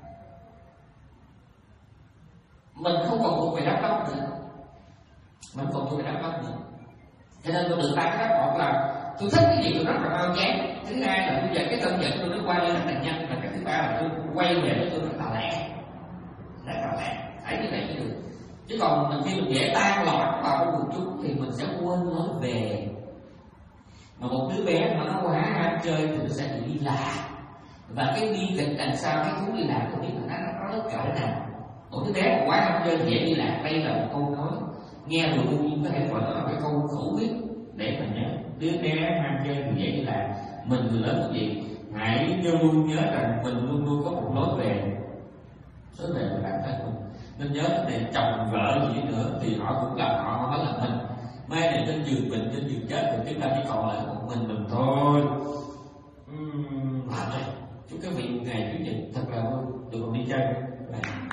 mình không còn thuộc về đám đông nữa, mình còn thuộc về đám đông nữa. Cho nên tôi được ta cái đáp một là tôi thích cái gì tôi rất là mau chán. Thứ hai là bây giờ cái cơn giận tôi nó qua đi rất là nhanh, và cái thứ ba là tôi quay về với tôi rất là lẹ, rất là lẹ, phải như vậy mới được. Chứ còn mình khi mình dễ tan lọt vào trong quần chúng thì mình sẽ quên nói về. Mà một đứa bé mà nó quá ham chơi thì nó sẽ bị đi lạc, và cái đi kịch đằng sau cái thú đi lạc tôi biết là nó nó lớn cỡ nào. Một đứa bé mà quá ham chơi dễ đi lạc, đây là một câu nói nghe rồi đương nhiên có thể gọi là cái câu khẩu quyết để mà nhớ. Đứa bé ham chơi thì dễ đi lạc, mình người lớn cái gì hãy luôn nhớ rằng mình luôn luôn có một lối về, lối về của bản thân mình. Nên nhớ để chồng vợ gì nữa thì họ cũng là họ, họ là mình. Mai này trên giường bệnh, trên giường chết thì chúng ta chỉ còn lại một mình mình thôi. Uhm, chúc các vị một ngày chủ nhật thật là vui, tụi con đi chơi.